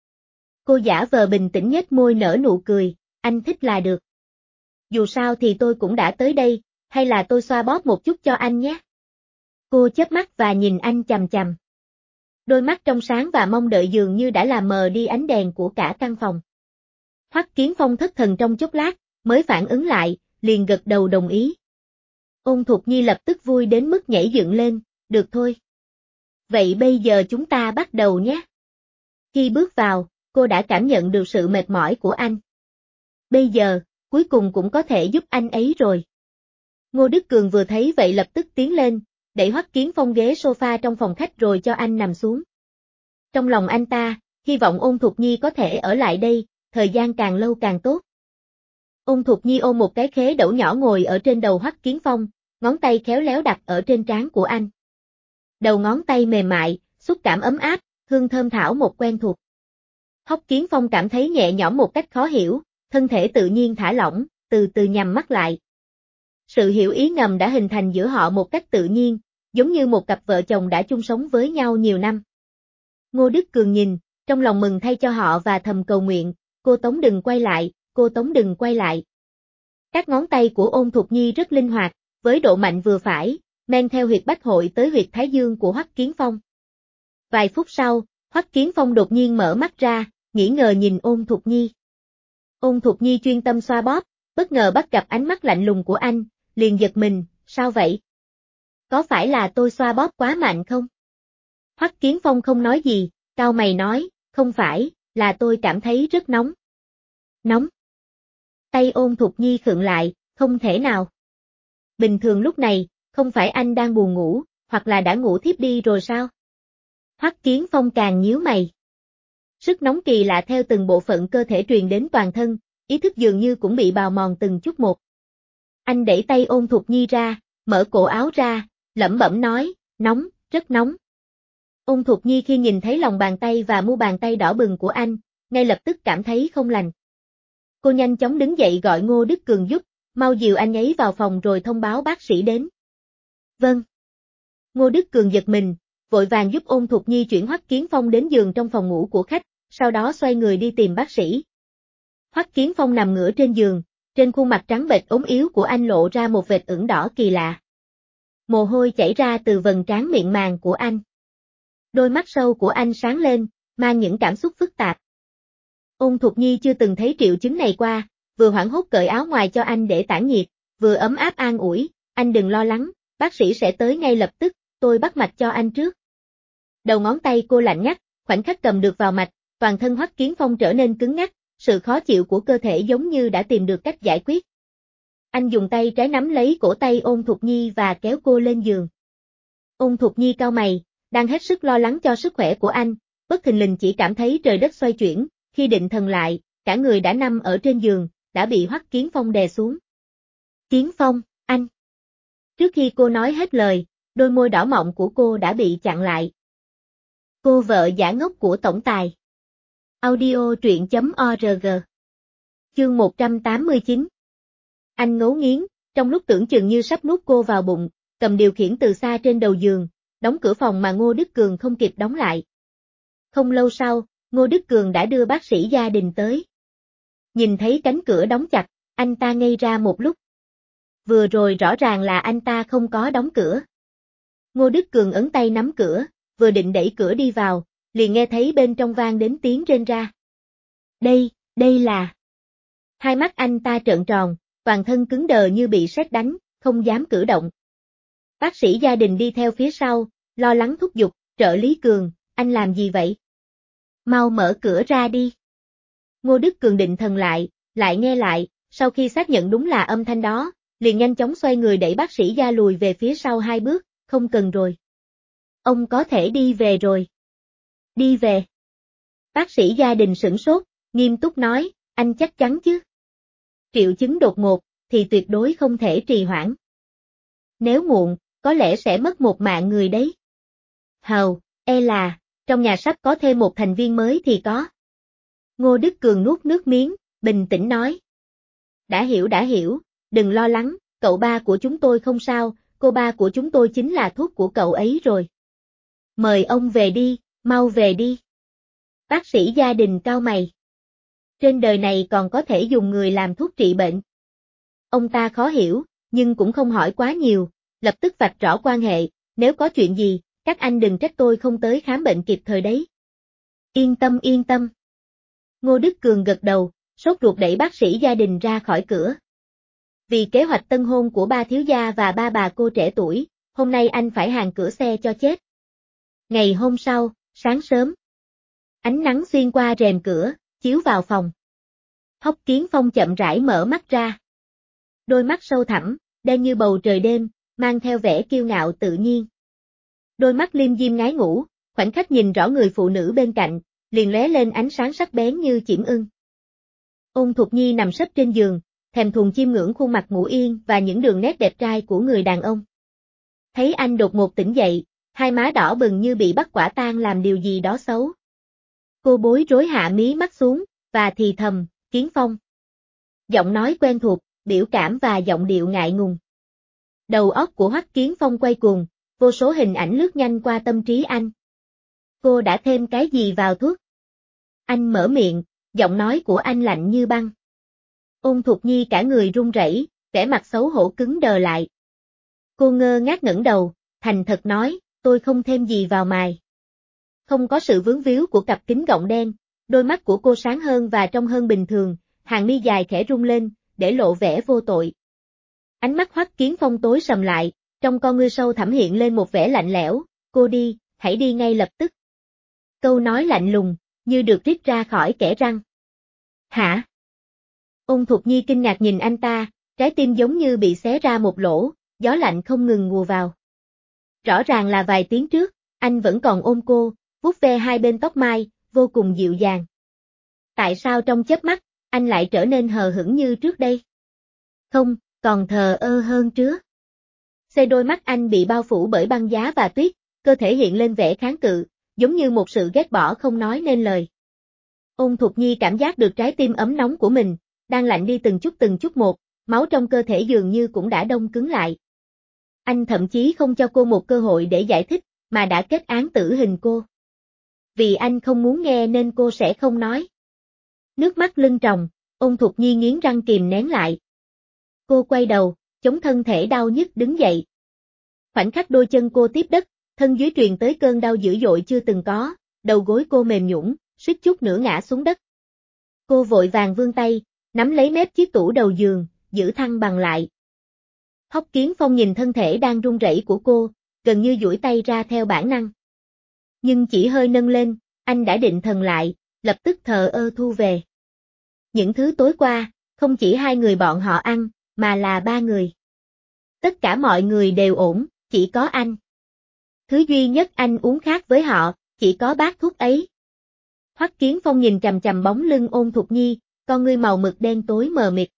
Cô giả vờ bình tĩnh nhếch môi nở nụ cười, anh thích là được. Dù sao thì tôi cũng đã tới đây, hay là tôi xoa bóp một chút cho anh nhé. Cô chớp mắt và nhìn anh chằm chằm. Đôi mắt trong sáng và mong đợi dường như đã làm mờ đi ánh đèn của cả căn phòng. Hoắc Kiến Phong thất thần trong chốc lát, mới phản ứng lại, liền gật đầu đồng ý. Ôn Thục Nhi lập tức vui đến mức nhảy dựng lên, được thôi. Vậy bây giờ chúng ta bắt đầu nhé. Khi bước vào, cô đã cảm nhận được sự mệt mỏi của anh. Bây giờ, cuối cùng cũng có thể giúp anh ấy rồi. Ngô Đức Cường vừa thấy vậy lập tức tiến lên, đẩy Hoắc Kiến Phong ghế sofa trong phòng khách rồi cho anh nằm xuống. Trong lòng anh ta, hy vọng Ôn Thục Nhi có thể ở lại đây, thời gian càng lâu càng tốt. Ôn Thục Nhi ôm một cái khế đẩu nhỏ ngồi ở trên đầu Hoắc Kiến Phong, ngón tay khéo léo đặt ở trên trán của anh. Đầu ngón tay mềm mại, xúc cảm ấm áp, hương thơm thảo một quen thuộc. Hoắc Kiến Phong cảm thấy nhẹ nhõm một cách khó hiểu, thân thể tự nhiên thả lỏng, từ từ nhắm mắt lại. Sự hiểu ý ngầm đã hình thành giữa họ một cách tự nhiên, giống như một cặp vợ chồng đã chung sống với nhau nhiều năm. Ngô Đức Cường nhìn, trong lòng mừng thay cho họ và thầm cầu nguyện, cô Tống đừng quay lại, cô Tống đừng quay lại. Các ngón tay của Ôn Thục Nhi rất linh hoạt, với độ mạnh vừa phải, men theo huyệt bách hội tới huyệt thái dương của Hoắc Kiến Phong. Vài phút sau, Hoắc Kiến Phong đột nhiên mở mắt ra, nghi ngờ nhìn Ôn Thục Nhi. Ôn Thục Nhi chuyên tâm xoa bóp, bất ngờ bắt gặp ánh mắt lạnh lùng của anh, liền giật mình, sao vậy? Có phải là tôi xoa bóp quá mạnh không? Hoắc Kiến Phong không nói gì, cau mày nói, không phải, là tôi cảm thấy rất nóng. Nóng. Tay Ôn Thục Nhi khựng lại, không thể nào. Bình thường lúc này, không phải anh đang buồn ngủ, hoặc là đã ngủ thiếp đi rồi sao? Hoắc Kiến Phong càng nhíu mày. Sức nóng kỳ lạ theo từng bộ phận cơ thể truyền đến toàn thân, ý thức dường như cũng bị bào mòn từng chút một. Anh đẩy tay Ôn Thục Nhi ra, mở cổ áo ra, lẩm bẩm nói, nóng, rất nóng. Ôn Thục Nhi khi nhìn thấy lòng bàn tay và mu bàn tay đỏ bừng của anh, ngay lập tức cảm thấy không lành. Cô nhanh chóng đứng dậy gọi Ngô Đức Cường giúp, mau dìu anh ấy vào phòng rồi thông báo bác sĩ đến. Vâng. Ngô Đức Cường giật mình, vội vàng giúp Ôn Thục Nhi chuyển Hoắc Kiến Phong đến giường trong phòng ngủ của khách, sau đó xoay người đi tìm bác sĩ. Hoắc Kiến Phong nằm ngửa trên giường, trên khuôn mặt trắng bệch ốm yếu của anh lộ ra một vệt ửng đỏ kỳ lạ. Mồ hôi chảy ra từ vầng trán miệng màng của anh. Đôi mắt sâu của anh sáng lên, mang những cảm xúc phức tạp. Ôn Thục Nhi chưa từng thấy triệu chứng này qua, vừa hoảng hốt cởi áo ngoài cho anh để tản nhiệt, vừa ấm áp an ủi, anh đừng lo lắng, bác sĩ sẽ tới ngay lập tức, tôi bắt mạch cho anh trước. Đầu ngón tay cô lạnh ngắt, khoảnh khắc cầm được vào mạch, toàn thân Hoắc Kiến Phong trở nên cứng ngắc, sự khó chịu của cơ thể giống như đã tìm được cách giải quyết. Anh dùng tay trái nắm lấy cổ tay Ôn Thục Nhi và kéo cô lên giường. Ôn Thục Nhi cau mày, đang hết sức lo lắng cho sức khỏe của anh, bất thình lình chỉ cảm thấy trời đất xoay chuyển, khi định thần lại, cả người đã nằm ở trên giường, đã bị Hoắc Kiến Phong đè xuống. Kiến Phong, anh. Trước khi cô nói hết lời, đôi môi đỏ mọng của cô đã bị chặn lại. Cô vợ giả ngốc của tổng tài. Audio truyện.org. Chương 189. Anh ngấu nghiến, trong lúc tưởng chừng như sắp nuốt cô vào bụng, cầm điều khiển từ xa trên đầu giường, đóng cửa phòng mà Ngô Đức Cường không kịp đóng lại. Không lâu sau, Ngô Đức Cường đã đưa bác sĩ gia đình tới. Nhìn thấy cánh cửa đóng chặt, anh ta ngây ra một lúc. Vừa rồi rõ ràng là anh ta không có đóng cửa. Ngô Đức Cường ấn tay nắm cửa, vừa định đẩy cửa đi vào, liền nghe thấy bên trong vang đến tiếng rên ra. Đây là... Hai mắt anh ta trợn tròn, toàn thân cứng đờ như bị sét đánh, không dám cử động. Bác sĩ gia đình đi theo phía sau, lo lắng thúc giục, trợ lý Cường, anh làm gì vậy? Mau mở cửa ra đi. Ngô Đức Cường định thần lại nghe lại, sau khi xác nhận đúng là âm thanh đó, liền nhanh chóng xoay người đẩy bác sĩ Gia lùi về phía sau 2 bước, không cần rồi. Ông có thể đi về rồi. Đi về. Bác sĩ Gia Đình sửng sốt, nghiêm túc nói, anh chắc chắn chứ? Triệu chứng đột ngột, thì tuyệt đối không thể trì hoãn. Nếu muộn, có lẽ sẽ mất một mạng người đấy. Hầu, là, trong nhà sắp có thêm một thành viên mới thì có. Ngô Đức Cường nuốt nước miếng, bình tĩnh nói. Đã hiểu, đừng lo lắng, cậu ba của chúng tôi không sao, cô ba của chúng tôi chính là thuốc của cậu ấy rồi. Mời ông về đi, mau về đi. Bác sĩ Gia Đình cau mày. Trên đời này còn có thể dùng người làm thuốc trị bệnh. Ông ta khó hiểu, nhưng cũng không hỏi quá nhiều, lập tức vạch rõ quan hệ, nếu có chuyện gì, các anh đừng trách tôi không tới khám bệnh kịp thời đấy. Yên tâm. Ngô Đức Cường gật đầu, sốt ruột đẩy bác sĩ Gia Đình ra khỏi cửa. Vì kế hoạch tân hôn của ba thiếu gia và ba bà cô trẻ tuổi, hôm nay anh phải hàng cửa xe cho chết. Ngày hôm sau, sáng sớm. Ánh nắng xuyên qua rèm cửa, chiếu vào phòng. Hoắc Kiến Phong chậm rãi mở mắt ra. Đôi mắt sâu thẳm, đen như bầu trời đêm, mang theo vẻ kiêu ngạo tự nhiên. Đôi mắt liêm diêm ngái ngủ, khoảnh khắc nhìn rõ người phụ nữ bên cạnh, liền lóe lên ánh sáng sắc bén như chim ưng. Ôn Thục Nhi nằm sấp trên giường, thèm thuồng chiêm ngưỡng khuôn mặt ngủ yên và những đường nét đẹp trai của người đàn ông. Thấy anh đột ngột tỉnh dậy, hai má đỏ bừng như bị bắt quả tang làm điều gì đó xấu. Cô bối rối hạ mí mắt xuống, và thì thầm, Kiến Phong. Giọng nói quen thuộc, biểu cảm và giọng điệu ngại ngùng. Đầu óc của Hoắc Kiến Phong quay cuồng, vô số hình ảnh lướt nhanh qua tâm trí anh. Cô đã thêm cái gì vào thuốc? Anh mở miệng, giọng nói của anh lạnh như băng. Ôn Thục Nhi cả người run rẩy, vẻ mặt xấu hổ cứng đờ lại. Cô ngơ ngác ngẩng đầu, thành thật nói, tôi không thêm gì vào mài. Không có sự vướng víu của cặp kính gọng đen, đôi mắt của cô sáng hơn và trong hơn bình thường, hàng mi dài khẽ rung lên, để lộ vẻ vô tội. Ánh mắt Hoắc Kiến Phong tối sầm lại, trong con ngươi sâu thẳm hiện lên một vẻ lạnh lẽo, cô đi, hãy đi ngay lập tức. Câu nói lạnh lùng, như được rít ra khỏi kẽ răng. Hả? Ôn Thục Nhi kinh ngạc nhìn anh ta, trái tim giống như bị xé ra một lỗ, gió lạnh không ngừng ùa vào. Rõ ràng là vài tiếng trước, anh vẫn còn ôm cô, vuốt ve hai bên tóc mai, vô cùng dịu dàng. Tại sao trong chớp mắt, anh lại trở nên hờ hững như trước đây? Không, còn thờ ơ hơn trước. Đôi mắt anh bị bao phủ bởi băng giá và tuyết, cơ thể hiện lên vẻ kháng cự, giống như một sự ghét bỏ không nói nên lời. Ôn Thục Nhi cảm giác được trái tim ấm nóng của mình, đang lạnh đi từng chút một, máu trong cơ thể dường như cũng đã đông cứng lại. Anh thậm chí không cho cô một cơ hội để giải thích, mà đã kết án tử hình cô. Vì anh không muốn nghe nên cô sẽ không nói. Nước mắt lưng tròng, Ôn Thục Nhi nghiến răng kìm nén lại. Cô quay đầu, chống thân thể đau nhức đứng dậy. Khoảnh khắc đôi chân cô tiếp đất, thân dưới truyền tới cơn đau dữ dội chưa từng có, đầu gối cô mềm nhũn, suýt chút nữa ngã xuống đất. Cô vội vàng vươn tay, nắm lấy mép chiếc tủ đầu giường, giữ thăng bằng lại. Hoắc Kiến Phong nhìn thân thể đang run rẩy của cô, gần như duỗi tay ra theo bản năng. Nhưng chỉ hơi nâng lên, anh đã định thần lại, lập tức thờ ơ thu về. Những thứ tối qua, không chỉ hai người bọn họ ăn, mà là ba người. Tất cả mọi người đều ổn, chỉ có anh. Thứ duy nhất anh uống khác với họ, chỉ có bát thuốc ấy. Hoắc Kiến Phong nhìn chằm chằm bóng lưng Ôn Thục Nhi, con ngươi màu mực đen tối mờ mịt.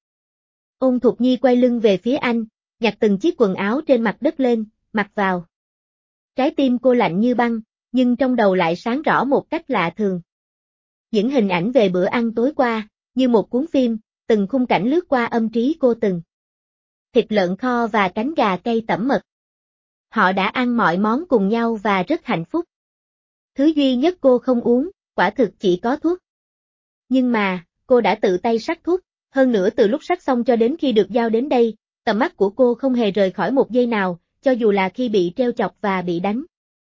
Ôn Thục Nhi quay lưng về phía anh, nhặt từng chiếc quần áo trên mặt đất lên, mặc vào. Trái tim cô lạnh như băng, nhưng trong đầu lại sáng rõ một cách lạ thường. Những hình ảnh về bữa ăn tối qua, như một cuốn phim, từng khung cảnh lướt qua âm trí cô từng. Thịt lợn kho và cánh gà cay tẩm mật. Họ đã ăn mọi món cùng nhau và rất hạnh phúc. Thứ duy nhất cô không uống, quả thực chỉ có thuốc. Nhưng mà, cô đã tự tay sắc thuốc, hơn nữa từ lúc sắc xong cho đến khi được giao đến đây, tầm mắt của cô không hề rời khỏi một giây nào, cho dù là khi bị treo chọc và bị đánh.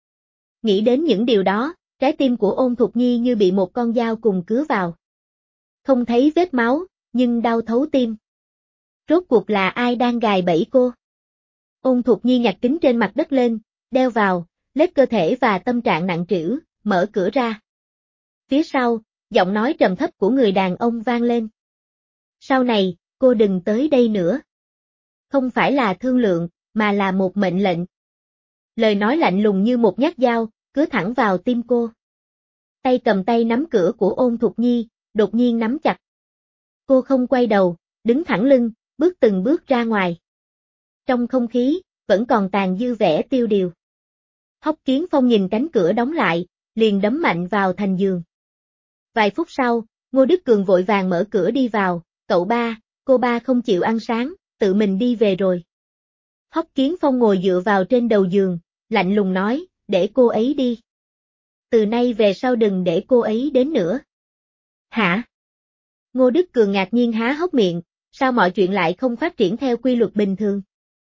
Nghĩ đến những điều đó, trái tim của Ôn Thục Nhi như bị một con dao cùng cứa vào. Không thấy vết máu, nhưng đau thấu tim. Rốt cuộc là ai đang gài bẫy cô? Ôn Thục Nhi nhặt kính trên mặt đất lên, đeo vào, lết cơ thể và tâm trạng nặng trĩu, mở cửa ra. Phía sau, giọng nói trầm thấp của người đàn ông vang lên. Sau này, cô đừng tới đây nữa. Không phải là thương lượng, mà là một mệnh lệnh. Lời nói lạnh lùng như một nhát dao, cứa thẳng vào tim cô. Tay cầm tay nắm cửa của Ôn Thục Nhi, đột nhiên nắm chặt. Cô không quay đầu, đứng thẳng lưng, bước từng bước ra ngoài. Trong không khí, vẫn còn tàn dư vẻ tiêu điều. Hoắc Kiến Phong nhìn cánh cửa đóng lại, liền đấm mạnh vào thành giường. Vài phút sau, Ngô Đức Cường vội vàng mở cửa đi vào, cậu ba, cô ba không chịu ăn sáng, tự mình đi về rồi. Hoắc Kiến Phong ngồi dựa vào trên đầu giường, lạnh lùng nói, để cô ấy đi. Từ nay về sau đừng để cô ấy đến nữa. Hả? Ngô Đức Cường ngạc nhiên há hốc miệng, sao mọi chuyện lại không phát triển theo quy luật bình thường?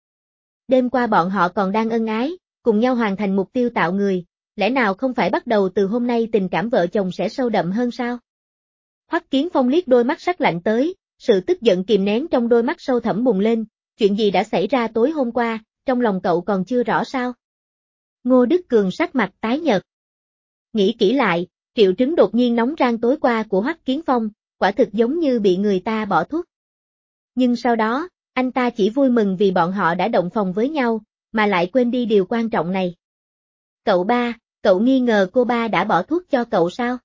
Đêm qua bọn họ còn đang ân ái, cùng nhau hoàn thành mục tiêu tạo người, lẽ nào không phải bắt đầu từ hôm nay tình cảm vợ chồng sẽ sâu đậm hơn sao? Hoắc Kiến Phong liếc đôi mắt sắc lạnh tới, sự tức giận kìm nén trong đôi mắt sâu thẳm bùng lên, chuyện gì đã xảy ra tối hôm qua, trong lòng cậu còn chưa rõ sao? Ngô Đức Cường sắc mặt tái nhợt. Nghĩ kỹ lại, triệu chứng đột nhiên nóng rang tối qua của Hoắc Kiến Phong, quả thực giống như bị người ta bỏ thuốc. Nhưng sau đó, anh ta chỉ vui mừng vì bọn họ đã động phòng với nhau, mà lại quên đi điều quan trọng này. Cậu ba, cậu nghi ngờ cô ba đã bỏ thuốc cho cậu sao?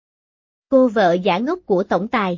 Cô vợ giả ngốc của tổng tài.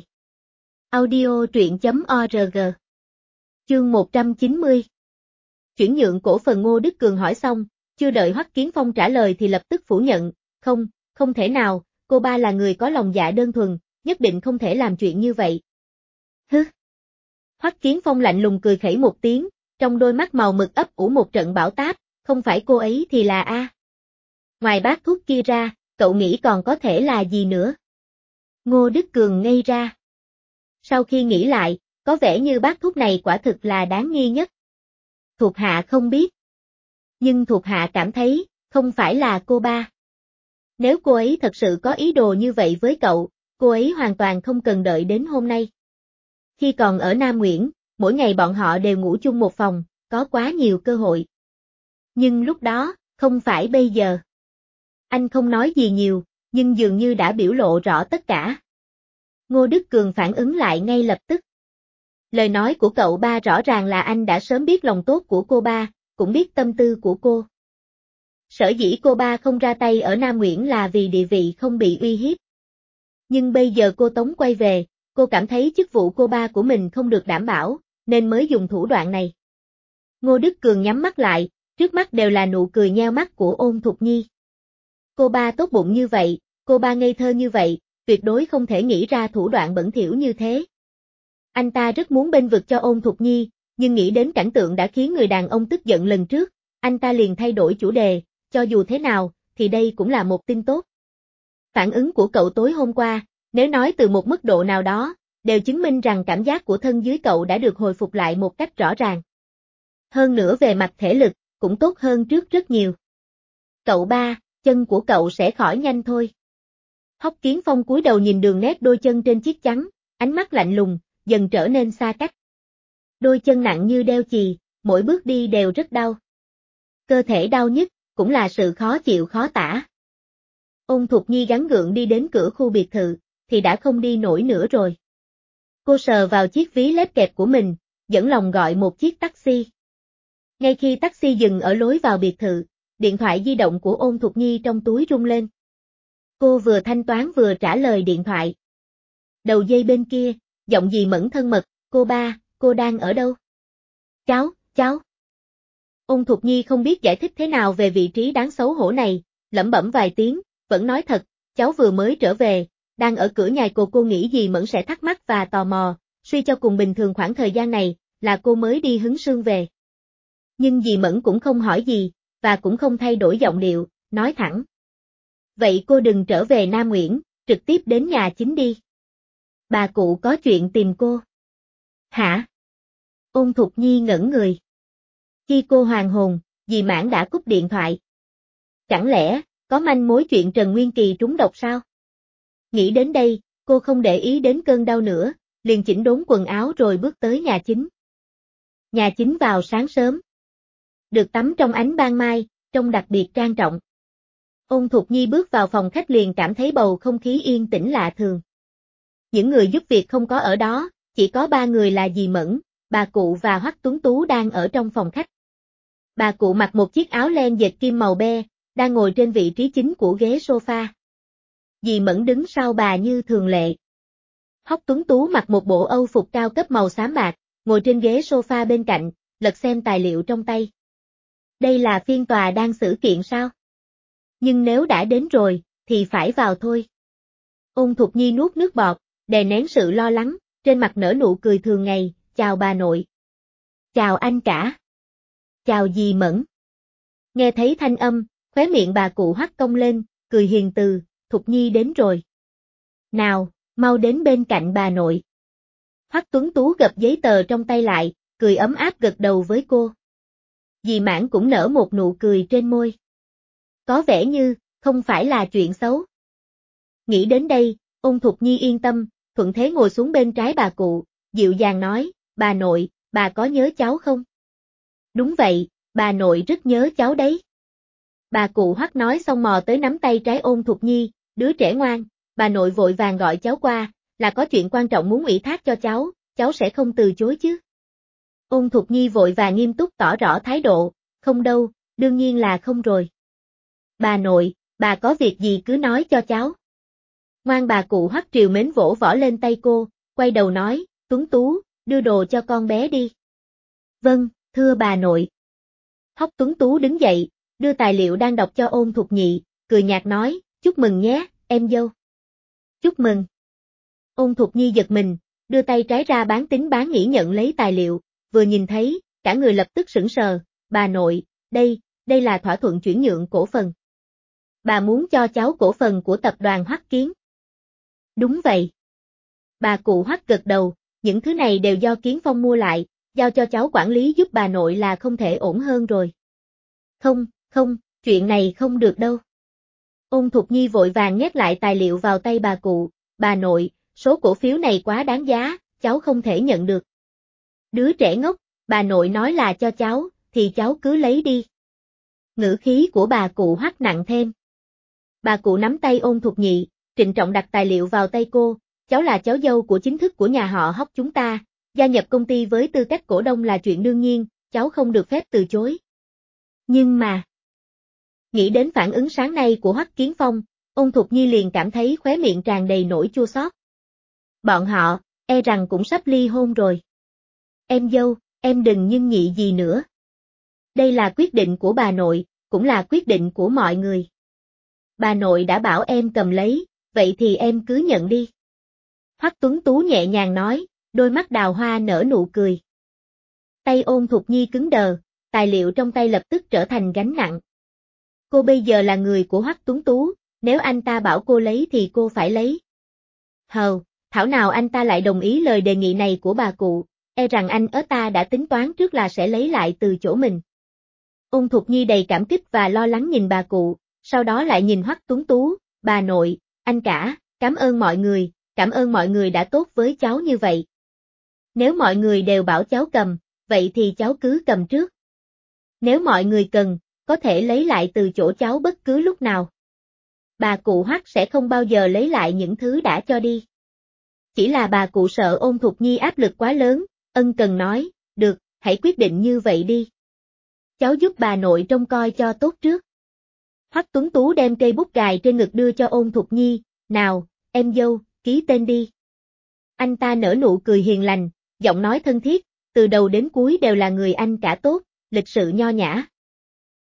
Audio truyện.org. Chương 190. Chuyển nhượng cổ phần. Ngô Đức Cường hỏi xong, chưa đợi Hoắc Kiến Phong trả lời thì lập tức phủ nhận, không thể nào, cô ba là người có lòng dạ đơn thuần, nhất định không thể làm chuyện như vậy. Hứ. Hoắc Kiến Phong lạnh lùng cười khẩy một tiếng, trong đôi mắt màu mực ấp ủ một trận bão táp, không phải cô ấy thì là A. Ngoài bát thuốc kia ra, cậu nghĩ còn có thể là gì nữa? Ngô Đức Cường ngây ra. Sau khi nghĩ lại, có vẻ như bát thuốc này quả thực là đáng nghi nhất. Thuộc hạ không biết. Nhưng thuộc hạ cảm thấy, không phải là cô ba. Nếu cô ấy thật sự có ý đồ như vậy với cậu, cô ấy hoàn toàn không cần đợi đến hôm nay. Khi còn ở Nam Nguyễn, mỗi ngày bọn họ đều ngủ chung một phòng, có quá nhiều cơ hội. Nhưng lúc đó, không phải bây giờ. Anh không nói gì nhiều, nhưng dường như đã biểu lộ rõ tất cả. Ngô Đức Cường phản ứng lại ngay lập tức. Lời nói của cậu ba rõ ràng là anh đã sớm biết lòng tốt của cô ba, cũng biết tâm tư của cô. Sở dĩ cô ba không ra tay ở Nam Nguyễn là vì địa vị không bị uy hiếp. Nhưng bây giờ cô Tống quay về, cô cảm thấy chức vụ cô ba của mình không được đảm bảo, nên mới dùng thủ đoạn này. Ngô Đức Cường nhắm mắt lại, trước mắt đều là nụ cười nheo mắt của Ôn Thục Nhi. Cô ba tốt bụng như vậy, cô ba ngây thơ như vậy, tuyệt đối không thể nghĩ ra thủ đoạn bẩn thỉu như thế. Anh ta rất muốn bênh vực cho Ôn Thục Nhi, nhưng nghĩ đến cảnh tượng đã khiến người đàn ông tức giận lần trước, anh ta liền thay đổi chủ đề, cho dù thế nào, thì đây cũng là một tin tốt. Phản ứng của cậu tối hôm qua, nếu nói từ một mức độ nào đó, đều chứng minh rằng cảm giác của thân dưới cậu đã được hồi phục lại một cách rõ ràng. Hơn nữa về mặt thể lực, cũng tốt hơn trước rất nhiều. Cậu ba, chân của cậu sẽ khỏi nhanh thôi. Hoắc Kiến Phong cúi đầu nhìn đường nét đôi chân trên chiếc chắn, ánh mắt lạnh lùng, dần trở nên xa cách. Đôi chân nặng như đeo chì, mỗi bước đi đều rất đau. Cơ thể đau nhất, cũng là sự khó chịu khó tả. Ôn Thục Nhi gắng gượng đi đến cửa khu biệt thự, thì đã không đi nổi nữa rồi. Cô sờ vào chiếc ví lép kẹp của mình, dẫn lòng gọi một chiếc taxi. Ngay khi taxi dừng ở lối vào biệt thự, điện thoại di động của Ôn Thục Nhi trong túi rung lên. Cô vừa thanh toán vừa trả lời điện thoại. Đầu dây bên kia, giọng dì Mẫn thân mật, cô ba, cô đang ở đâu? Cháu. Ôn Thục Nhi không biết giải thích thế nào về vị trí đáng xấu hổ này, lẩm bẩm vài tiếng, vẫn nói thật, cháu vừa mới trở về, đang ở cửa nhà cô nghĩ dì Mẫn sẽ thắc mắc và tò mò, suy cho cùng bình thường khoảng thời gian này, là cô mới đi hứng sương về. Nhưng dì Mẫn cũng không hỏi gì, và cũng không thay đổi giọng điệu, nói thẳng. Vậy cô đừng trở về Nam Nguyễn, trực tiếp đến nhà chính đi. Bà cụ có chuyện tìm cô. Hả? Ôn Thục Nhi ngẩn người. Khi cô hoàn hồn, dì Mãn đã cúp điện thoại. Chẳng lẽ, có manh mối chuyện Trần Nguyên Kỳ trúng độc sao? Nghĩ đến đây, cô không để ý đến cơn đau nữa, liền chỉnh đốn quần áo rồi bước tới nhà chính. Nhà chính vào sáng sớm. được tắm trong ánh ban mai, trông đặc biệt trang trọng. Ôn Thục Nhi bước vào phòng khách liền cảm thấy bầu không khí yên tĩnh lạ thường. Những người giúp việc không có ở đó, chỉ có 3 người là dì Mẫn, bà cụ và Hoắc Tuấn Tú đang ở trong phòng khách. Bà cụ mặc một chiếc áo len dệt kim màu be, đang ngồi trên vị trí chính của ghế sofa. Dì Mẫn đứng sau bà như thường lệ. Hoắc Tuấn Tú mặc một bộ âu phục cao cấp màu xám bạc, ngồi trên ghế sofa bên cạnh, lật xem tài liệu trong tay. Đây là phiên tòa đang xử kiện sao? Nhưng nếu đã đến rồi, thì phải vào thôi. Ôn Thục Nhi nuốt nước bọt, đè nén sự lo lắng, trên mặt nở nụ cười thường ngày, chào bà nội. Chào anh cả. Chào dì Mẫn. Nghe thấy thanh âm, khóe miệng bà cụ Hoắc cong lên, cười hiền từ, Thục Nhi đến rồi. Nào, mau đến bên cạnh bà nội. Hoắc Tuấn Tú gập giấy tờ trong tay lại, cười ấm áp gật đầu với cô. Dì Mãn cũng nở một nụ cười trên môi. Có vẻ như, không phải là chuyện xấu. Nghĩ đến đây, Ôn Thục Nhi yên tâm, thuận thế ngồi xuống bên trái bà cụ, dịu dàng nói, bà nội, bà có nhớ cháu không? Đúng vậy, bà nội rất nhớ cháu đấy. Bà cụ Hoắc nói xong mò tới nắm tay trái Ôn Thục Nhi, đứa trẻ ngoan, bà nội vội vàng gọi cháu qua, là có chuyện quan trọng muốn ủy thác cho cháu sẽ không từ chối chứ. Ôn Thục Nhi vội vàng nghiêm túc tỏ rõ thái độ, không đâu, đương nhiên là không rồi. Bà nội, bà có việc gì cứ nói cho cháu. Ngoan bà cụ Hoắc triều mến vỗ võ lên tay cô, quay đầu nói, Tuấn Tú, đưa đồ cho con bé đi. Vâng, thưa bà nội. Hoắc Tuấn Tú đứng dậy, đưa tài liệu đang đọc cho Ôn Thục Nhị, cười nhạt nói, chúc mừng nhé, em dâu. Chúc mừng. Ôn Thục Nhi giật mình, đưa tay trái ra bán tín bán nghi nhận lấy tài liệu, vừa nhìn thấy, cả người lập tức sững sờ, bà nội, đây là thỏa thuận chuyển nhượng cổ phần. Bà muốn cho cháu cổ phần của tập đoàn Hoắc Kiến. Đúng vậy. Bà cụ Hoắc gật đầu, những thứ này đều do Kiến Phong mua lại, giao cho cháu quản lý giúp bà nội là không thể ổn hơn rồi. Không, chuyện này không được đâu. Ôn Thục Nhi vội vàng nhét lại tài liệu vào tay bà cụ, bà nội, số cổ phiếu này quá đáng giá, cháu không thể nhận được. Đứa trẻ ngốc, bà nội nói là cho cháu, thì cháu cứ lấy đi. Ngữ khí của bà cụ Hoắc nặng thêm. Bà cụ nắm tay Ôn Thục Nhị, trịnh trọng đặt tài liệu vào tay cô, cháu là cháu dâu của chính thức của nhà họ Hoắc chúng ta, gia nhập công ty với tư cách cổ đông là chuyện đương nhiên, cháu không được phép từ chối. Nhưng mà, nghĩ đến phản ứng sáng nay của Hoắc Kiến Phong, Ôn Thục Nhi liền cảm thấy khóe miệng tràn đầy nỗi chua xót. Bọn họ, e rằng cũng sắp ly hôn rồi. Em dâu, em đừng nhưng nhị gì nữa. Đây là quyết định của bà nội, cũng là quyết định của mọi người. Bà nội đã bảo em cầm lấy, vậy thì em cứ nhận đi. Hoắc Tuấn Tú nhẹ nhàng nói, đôi mắt đào hoa nở nụ cười. Tay Ôn Thục Nhi cứng đờ, tài liệu trong tay lập tức trở thành gánh nặng. Cô bây giờ là người của Hoắc Tuấn Tú, nếu anh ta bảo cô lấy thì cô phải lấy. Thảo nào anh ta lại đồng ý lời đề nghị này của bà cụ, e rằng anh ta đã tính toán trước là sẽ lấy lại từ chỗ mình. Ôn Thục Nhi đầy cảm kích và lo lắng nhìn bà cụ, sau đó lại nhìn Hoắc Tuấn Tú, bà nội, anh cả, cảm ơn mọi người đã tốt với cháu như vậy. Nếu mọi người đều bảo cháu cầm, vậy thì cháu cứ cầm trước. Nếu mọi người cần, có thể lấy lại từ chỗ cháu bất cứ lúc nào. Bà cụ Hoắc sẽ không bao giờ lấy lại những thứ đã cho đi. Chỉ là bà cụ sợ Ôn Thục Nhi áp lực quá lớn, ân cần nói, được, hãy quyết định như vậy đi. Cháu giúp bà nội trông coi cho tốt trước. Hoắc Tuấn Tú đem cây bút gài trên ngực đưa cho Ôn Thục Nhi, nào, em dâu, ký tên đi. Anh ta nở nụ cười hiền lành, giọng nói thân thiết, từ đầu đến cuối đều là người anh cả tốt, lịch sự nho nhã.